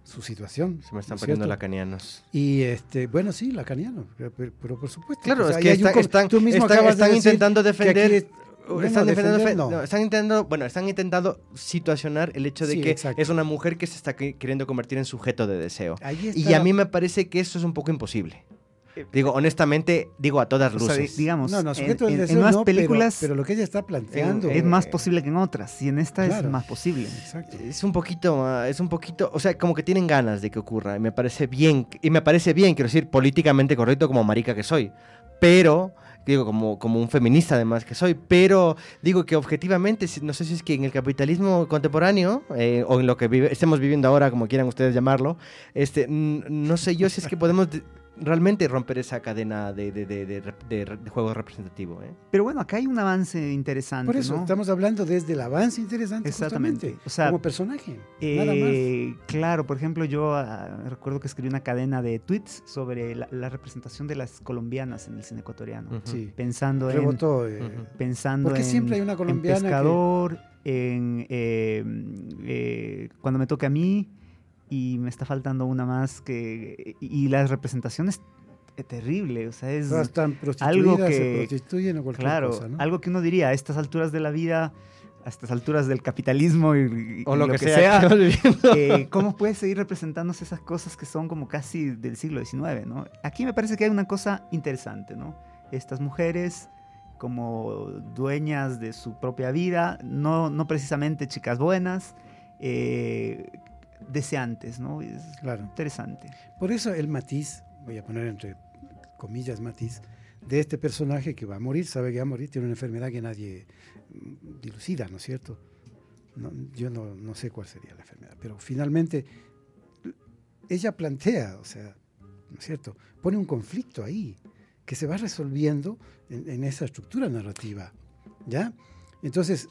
su situación. Se me están ¿no es poniendo cierto? lacanianos. Y este, bueno, sí, lacaniano, pero, pero por supuesto. Claro, pues, es ahí que hay un está- com- están, tú mismo están- acabas de están decir intentando que defender... aquí- no, están, no, defendiendo- defender, no, no. están intentando, bueno, están intentando situacionar el hecho de Sí, que exacto. es una mujer que se está que- queriendo convertir en sujeto de deseo. Ahí Y está- a mí me parece que eso es un poco imposible. Digo, honestamente, digo a todas O sea, luces. di- digamos, No, no, en, sujeto del en- en deseo unas no, pero- películas pero, lo que ella está planteando es más posible que en otras, y en esta Claro. es más posible. Exacto. Es un poquito, ah, es un poquito, o sea, como que tienen ganas de que ocurra. Y me parece bien, y me parece bien, quiero decir, políticamente correcto como marica que soy. Pero, digo, como, como un feminista además que soy, pero digo que objetivamente, si- no sé si es que en el capitalismo contemporáneo, eh, o en lo que vive- estemos viviendo ahora, como quieran ustedes llamarlo, este, n- no sé yo si es que podemos de- realmente romper esa cadena de, de, de, de, de- de juego representativo. ¿eh? Pero bueno, acá hay un avance interesante, Por eso, ¿no? estamos hablando desde el avance interesante Exactamente. justamente, O sea, como personaje, nada más. Eh, claro, por ejemplo, yo ah, recuerdo que escribí una cadena de tweets sobre la, la representación de las colombianas en el cine ecuatoriano, Ujú. Sí, pensando en rebotó. eh, Ujú. pensando Porque en, siempre hay una en colombiana que- Pescador, en eh, eh, Cuando me toque a mí, y me está faltando una más que y las representaciones es terrible, o sea, es Todas están prostituidas, algo se que- prostituyen o cualquier claro, cosa, ¿no? algo que uno diría a estas alturas de la vida, a estas alturas del capitalismo y, y- O y lo, que, sea. que estamos viviendo. eh, ¿cómo puede seguir representándose esas cosas que son como casi del siglo diecinueve, ¿no? Aquí me parece que hay una cosa interesante, ¿no? Estas mujeres como dueñas de su propia vida, no, no precisamente chicas buenas, eh, deseantes, ¿no? Es Claro. interesante. Por eso el matiz, voy a poner entre comillas matiz, de este personaje que va a morir, sabe que va a morir, tiene una enfermedad que nadie mm, dilucida, ¿no es cierto? No, yo no, no sé cuál sería la enfermedad, pero finalmente ella plantea, o sea, ¿no es cierto? Pone un conflicto ahí que se va resolviendo en, en esa estructura narrativa, ¿ya? Entonces,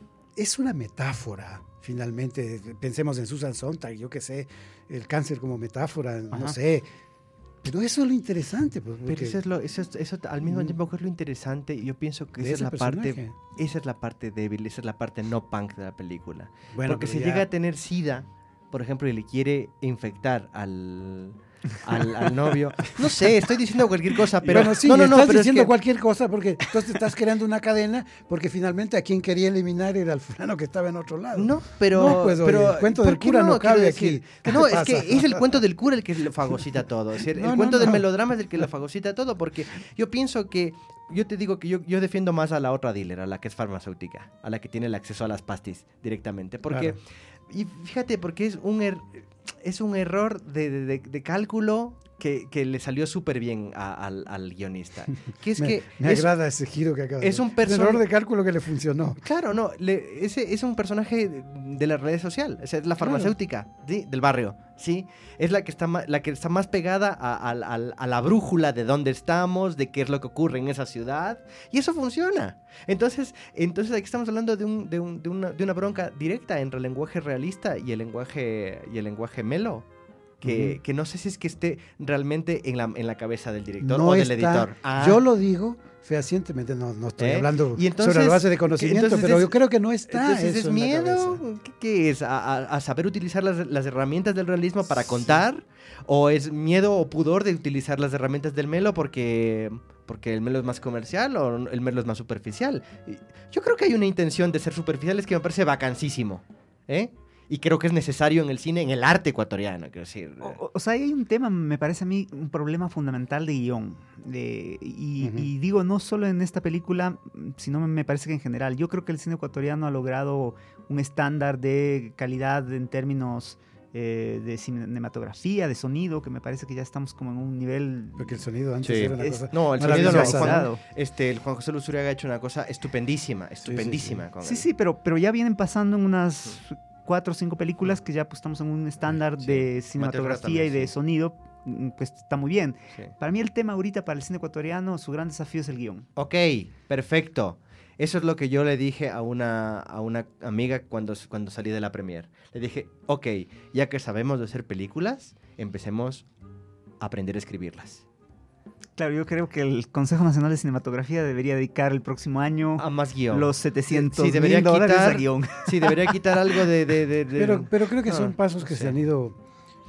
es una metáfora, finalmente, pensemos en Susan Sontag, yo qué sé, el cáncer como metáfora, Ajá. no sé, pero eso es lo interesante. Pues, Pero porque eso es lo, eso, es- eso al mismo Mm. tiempo que es lo interesante, y yo pienso que de esa es ese la parte, personaje. esa es la parte débil, esa es la parte no punk de la película. Bueno, Porque pero si ya- llega a tener sida, por ejemplo, y le quiere infectar al, al, al novio, no sé, estoy diciendo cualquier cosa, pero bueno, sí, no, no, no, estás pero es diciendo que- cualquier cosa porque entonces estás creando una cadena porque finalmente a quien quería eliminar era el fulano que estaba en otro lado. No, pero, No, pues, oye, pero el cuento ¿por del qué cura no Quiero cabe decir, aquí. ¿Qué No, te es que pasa? es el cuento del cura el que lo fagocita todo. Es decir, No, el no, cuento del no. melodrama es el que lo fagocita todo, porque yo pienso que, yo te digo que yo, yo defiendo más a la otra dealer, a la que es farmacéutica, a la que tiene el acceso a las pastis directamente. Porque, Claro. y fíjate, porque es un, er- es un error de, de- de- de cálculo que, que le salió súper bien a- al, al guionista. Que es me, que me es- agrada ese giro que acabas de es un dar. person- error de cálculo que le funcionó. Claro, no, le- ese es un personaje de, de la red social, es la farmacéutica, ¿sí? Del barrio, ¿sí? Es la que está, ma- la que está más pegada a, a- a- a la brújula de dónde estamos, de qué es lo que ocurre en esa ciudad, y eso funciona. Entonces, entonces aquí estamos hablando de, un, de, un- de una, de una bronca directa entre el lenguaje realista y el lenguaje, y el lenguaje melo. Que, Ujú. que no sé si es que esté realmente en la, en la cabeza del director No o del está, editor. Ah. Yo lo digo fehacientemente, no, no estoy ¿Eh? hablando Y entonces- sobre la base de que conocimiento, entonces pero es- yo creo que no está Entonces eso es en la miedo, cabeza. ¿qué, qué es? ¿A, a- a saber utilizar las, las herramientas del realismo para Sí. contar? ¿O es miedo o pudor de utilizar las herramientas del melo porque, porque el melo es más comercial o el melo es más superficial? Y yo creo que hay una intención de ser superficiales que me parece vacancísimo, ¿eh? Y creo que es necesario en el cine, en el arte ecuatoriano, quiero decir. O, o- o sea, hay un tema, me parece a mí, un problema fundamental de guión. De- y, Ujú. y digo, no solo en esta película, sino me parece que en general. Yo creo que el cine ecuatoriano ha logrado un estándar de calidad en términos eh, de cinematografía, de sonido, que me parece que ya estamos como en un nivel... Porque el sonido antes Sí. era una Es- cosa No, el sonido no. maravillosa, Juan, Cuidado. este, el Juan José Luzuriaga ha hecho una cosa estupendísima, estupendísima. con Sí, él. sí, pero, pero ya vienen pasando en unas cuatro o cinco películas que ya pues, estamos en un estándar Sí. de Mateo cinematografía también, y de sí. sonido, mm, pues está muy bien. Sí. Para mí el tema ahorita para el cine ecuatoriano, su gran desafío es el guión. Ok, perfecto. Eso es lo que yo le dije a una, a una amiga cuando, cuando salí de la premier. Le dije, ok, ya que sabemos de hacer películas, empecemos a aprender a escribirlas. Claro, yo creo que el Consejo Nacional de Cinematografía debería dedicar el próximo año A más guión. los setecientos Sí, debería mil dólares quitar- a guión. Sí, debería quitar algo de... de- de- de- Pero, pero creo que son Ah, pasos no que sé. se han ido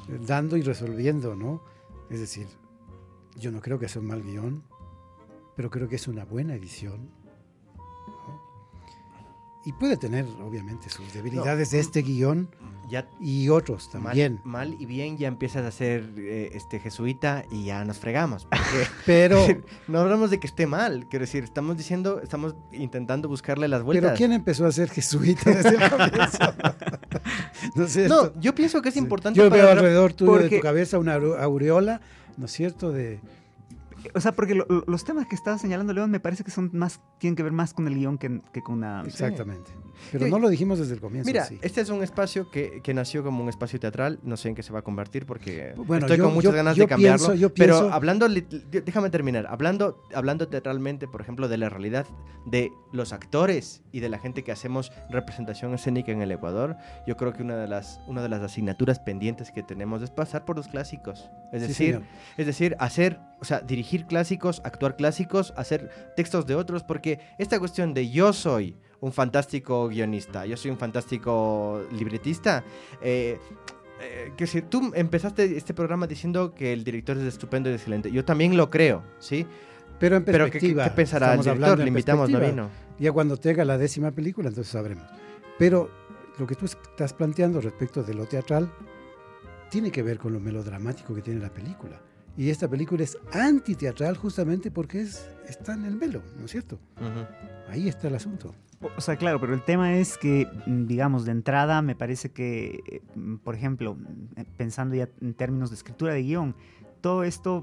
eh, dando y resolviendo, ¿no? Es decir, yo no creo que sea un mal guión, pero creo que es una buena edición, ¿no? Y puede tener, obviamente, sus debilidades no, este guión ya y otros también. Mal, mal y bien ya empiezas a ser eh, este, jesuita y ya nos fregamos. Porque, pero no hablamos de que esté mal, quiero decir, estamos diciendo, estamos intentando buscarle las vueltas. Pero ¿quién empezó a ser jesuita desde el comienzo? ¿No es cierto? No, yo pienso que es importante. Yo para veo alrededor tuyo porque... de tu cabeza una aureola, ¿no es cierto? De... O sea, porque lo, los temas que estaba señalando León me parece que son más, tienen que ver más con el guión que, que con una... Exactamente. Pero sí. no lo dijimos desde el comienzo. Mira, sí. este es un espacio que, que nació como un espacio teatral, no sé en qué se va a convertir porque bueno, estoy yo, con muchas yo, ganas yo de cambiarlo. Pienso, yo pero pienso... hablando, déjame terminar, hablando, hablando teatralmente, por ejemplo, de la realidad de los actores y de la gente que hacemos representación escénica en el Ecuador, yo creo que una de las, una de las asignaturas pendientes que tenemos es pasar por los clásicos. Es decir, sí, es decir, hacer, o sea, dirigir clásicos, actuar clásicos, hacer textos de otros, porque esta cuestión de yo soy un fantástico guionista, yo soy un fantástico libretista, eh, eh, que si tú empezaste este programa diciendo que el director es estupendo y excelente, yo también lo creo, ¿sí? Pero en perspectiva. Pero ¿qué, qué pensará el director? Le invitamos, no vino. Ya cuando tenga la décima película, entonces sabremos. Pero lo que tú estás planteando respecto de lo teatral tiene que ver con lo melodramático que tiene la película. Y esta película es antiteatral justamente porque es, está en el melo, ¿no es cierto? Uh-huh. Ahí está el asunto. O sea, claro, pero el tema es que, digamos, de entrada me parece que, por ejemplo, pensando ya en términos de escritura de guión, todo esto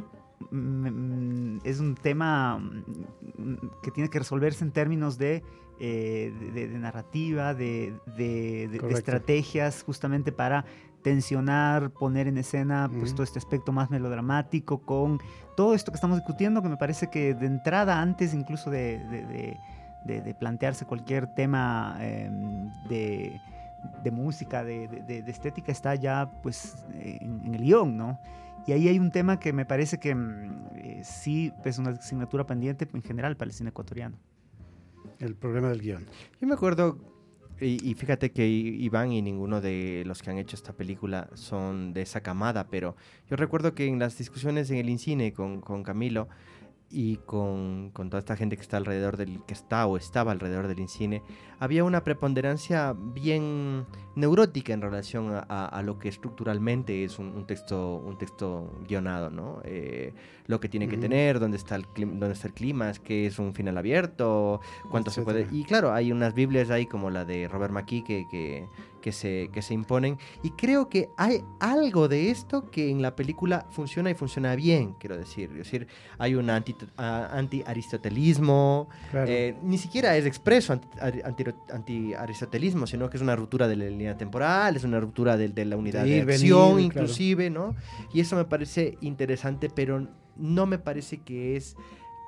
mm, es un tema que tiene que resolverse en términos de, eh, de, de narrativa, de, de, de, de estrategias justamente para tensionar, poner en escena pues, uh-huh. todo este aspecto más melodramático con todo esto que estamos discutiendo, que me parece que de entrada, antes incluso de... de, de De, de plantearse cualquier tema eh, de, de música, de, de, de estética, está ya pues en, en el guión, ¿no? Y ahí hay un tema que me parece que eh, sí es una asignatura pendiente en general para el cine ecuatoriano. El problema del guión. Yo me acuerdo, y, y fíjate que Iván y ninguno de los que han hecho esta película son de esa camada, pero yo recuerdo que en las discusiones en el INCINE con, con Camilo, y con, con toda esta gente que está alrededor del que está o estaba alrededor del INCINE, había una preponderancia bien neurótica en relación a, a, a lo que estructuralmente es un, un texto un texto guionado, ¿no? Eh, lo que tiene uh-huh. que tener, dónde está el clima, dónde está el clima, es que es un final abierto, cuánto se puede... Y claro, hay unas Biblias ahí como la de Robert McKee que, que, que, se, que se imponen, y creo que hay algo de esto que en la película funciona y funciona bien, quiero decir. Es decir, hay un anti, anti-aristotelismo, claro. eh, ni siquiera es expreso anti, anti, anti-aristotelismo, sino que es una ruptura de la línea temporal, es una ruptura de, de la unidad de, de acción, venir, inclusive, claro. ¿no? Y eso me parece interesante, pero no me parece que es,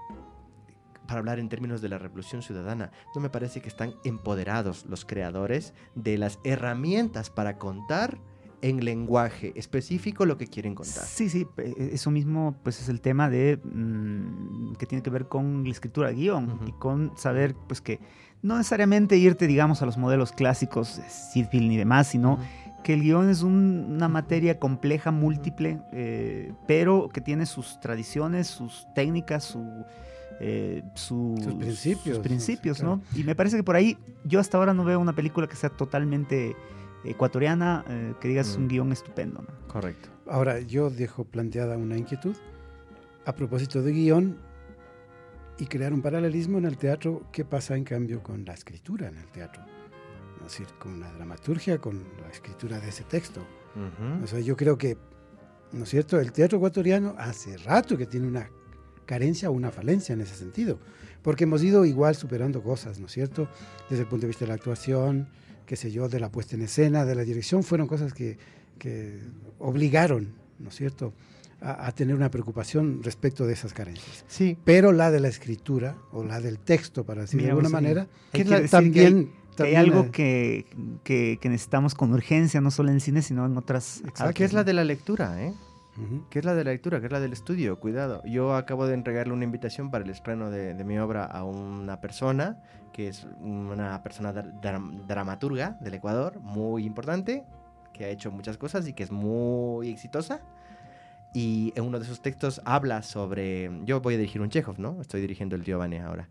para hablar en términos de la revolución ciudadana, no me parece que están empoderados los creadores de las herramientas para contar en lenguaje específico lo que quieren contar. Sí, sí, eso mismo pues es el tema de mmm, que tiene que ver con la escritura de guión uh-huh. y con saber pues que no necesariamente irte, digamos, a los modelos clásicos, Sitfield ni demás, sino uh-huh. que el guión es un, una materia compleja, múltiple, eh, pero que tiene sus tradiciones, sus técnicas, su, eh, su, sus principios, sus principios, claro. ¿no? Y me parece que por ahí yo hasta ahora no veo una película que sea totalmente ecuatoriana, eh, que digas mm. un guión estupendo, ¿no? Correcto. Ahora, yo dejo planteada una inquietud a propósito de guión y crear un paralelismo en el teatro. ¿Qué pasa en cambio con la escritura en el teatro? Es decir, con la dramaturgia, con la escritura de ese texto. Uh-huh. O sea, yo creo que, ¿no es cierto?, el teatro ecuatoriano hace rato que tiene una carencia o una falencia en ese sentido, porque hemos ido igual superando cosas, ¿no es cierto?, desde el punto de vista de la actuación, qué sé yo, de la puesta en escena, de la dirección, fueron cosas que, que obligaron, ¿no es cierto?, a, a tener una preocupación respecto de esas carencias. Sí. Pero la de la escritura, o la del texto, para decir Mira, de alguna sí. manera, que la, también... también, que hay, también que hay algo que, que, que necesitamos con urgencia, no solo en cine, sino en otras... Exacto, que es la de la lectura, ¿eh? Uh-huh. Que es la de la lectura, que es la del estudio, cuidado. Yo acabo de entregarle una invitación para el estreno de, de mi obra a una persona, que es una persona dra- dramaturga del Ecuador, muy importante, que ha hecho muchas cosas y que es muy exitosa. Y en uno de sus textos habla sobre... Yo voy a dirigir un Chekhov, ¿no? Estoy dirigiendo el tío Vania ahora.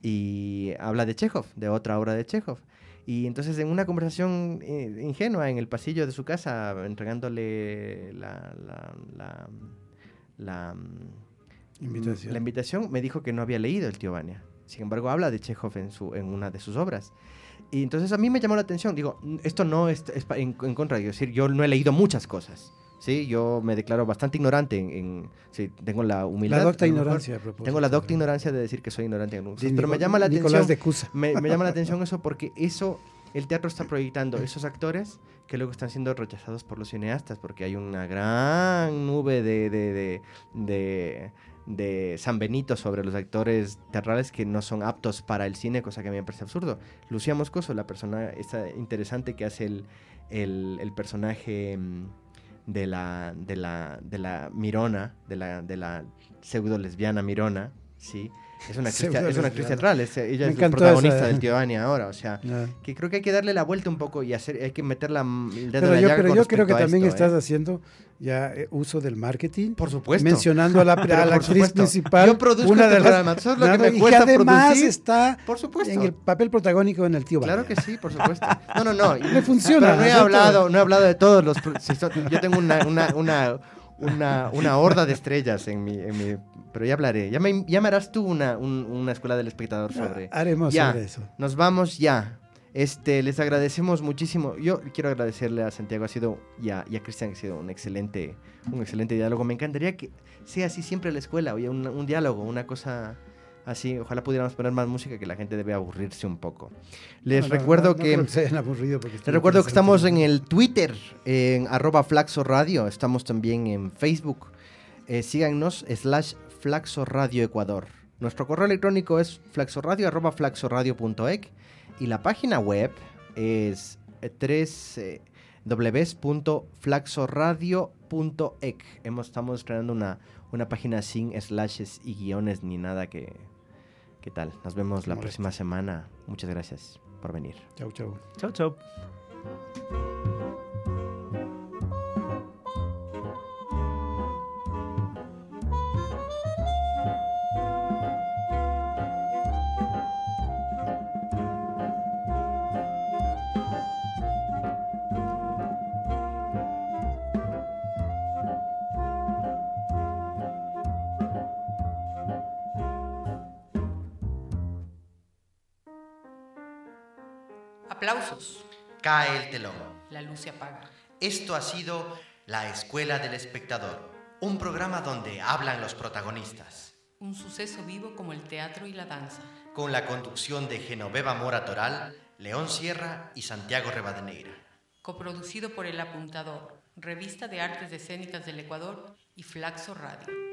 Y habla de Chekhov, de otra obra de Chekhov. Y entonces en una conversación eh, ingenua en el pasillo de su casa, entregándole la... la, la, la Invitación. La invitación, me dijo que no había leído el tío Vania. Sin embargo, habla de Chekhov en, su, en una de sus obras. Y entonces a mí me llamó la atención. Digo, esto no es, es en, en contra. Es decir, yo no he leído muchas cosas. ¿Sí? Yo me declaro bastante ignorante. En, en, sí, tengo la humildad. La docta ignorancia. A propósito, tengo la docta ignorancia de decir que soy ignorante en algunas cosas. Pero Nico, me llama la Nicolás atención. de Cusa. Me, me llama la atención eso porque eso... El teatro está proyectando esos actores que luego están siendo rechazados por los cineastas porque hay una gran nube de, de, de, de, de San Benito sobre los actores teatrales que no son aptos para el cine, cosa que a mí me parece absurdo. Lucía Moscoso, la persona esa interesante que hace el, el, el personaje de la, de, la, de la Mirona, de la, de la pseudo lesbiana Mirona, ¿sí? Es una actriz, es una actriz teatral, es, ella Me es la protagonista esa, del tío Vania ahora, o sea, yeah. que creo que hay que darle la vuelta un poco y hacer, hay que meter la, el dedo pero en la yo, llaga pero con yo creo que también esto, estás ¿eh? haciendo ya eh, uso del marketing. Por supuesto. Mencionando a la, a la actriz supuesto. principal. Yo produzco una este de programa, las, eso es lo nada, que me y cuesta que además producir. está por supuesto. en el papel protagónico en el tío Vania. Claro que sí, por supuesto. No, no, no. Le funciona. Pero no he hablado, no he hablado de todos los... Yo tengo una... una, una Una, una horda de estrellas en mi, en mi... Pero ya hablaré. Ya me, ya me harás tú una, un, una escuela del espectador sobre... Haremos ya, sobre eso. Nos vamos ya. Este, les agradecemos muchísimo. Yo quiero agradecerle a Santiago, ha sido, y a, y a Cristian, ha sido un excelente, un excelente diálogo. Me encantaría que sea así siempre la escuela, oye, un, un diálogo, una cosa... Así, ojalá pudiéramos poner más música, que la gente debe aburrirse un poco. Les no, no, recuerdo no, no que, creo que se hayan aburrido porque les recuerdo que estamos en el Twitter, en arroba Flaxo Radio. Estamos también en Facebook. Eh, síganos, slash Flaxo Radio Ecuador. Nuestro correo electrónico es flaxoradio arroba flaxoradio punto e c y la página web es doble u doble u doble u punto flaxoradio punto e c. Hemos, estamos creando una, una página sin slashes y guiones ni nada que... ¿Qué tal? Nos vemos la próxima semana. Muchas gracias por venir. Chau, chau. Chau, chau. Aplausos. Cae el telón. La luz se apaga. Esto ha sido La Escuela del Espectador, un programa donde hablan los protagonistas. Un suceso vivo como el teatro y la danza. Con la conducción de Genoveva Mora Toral, León Sierra y Santiago Rivadeneira. Coproducido por El Apuntador, Revista de Artes Escénicas del Ecuador y Flaxo Radio.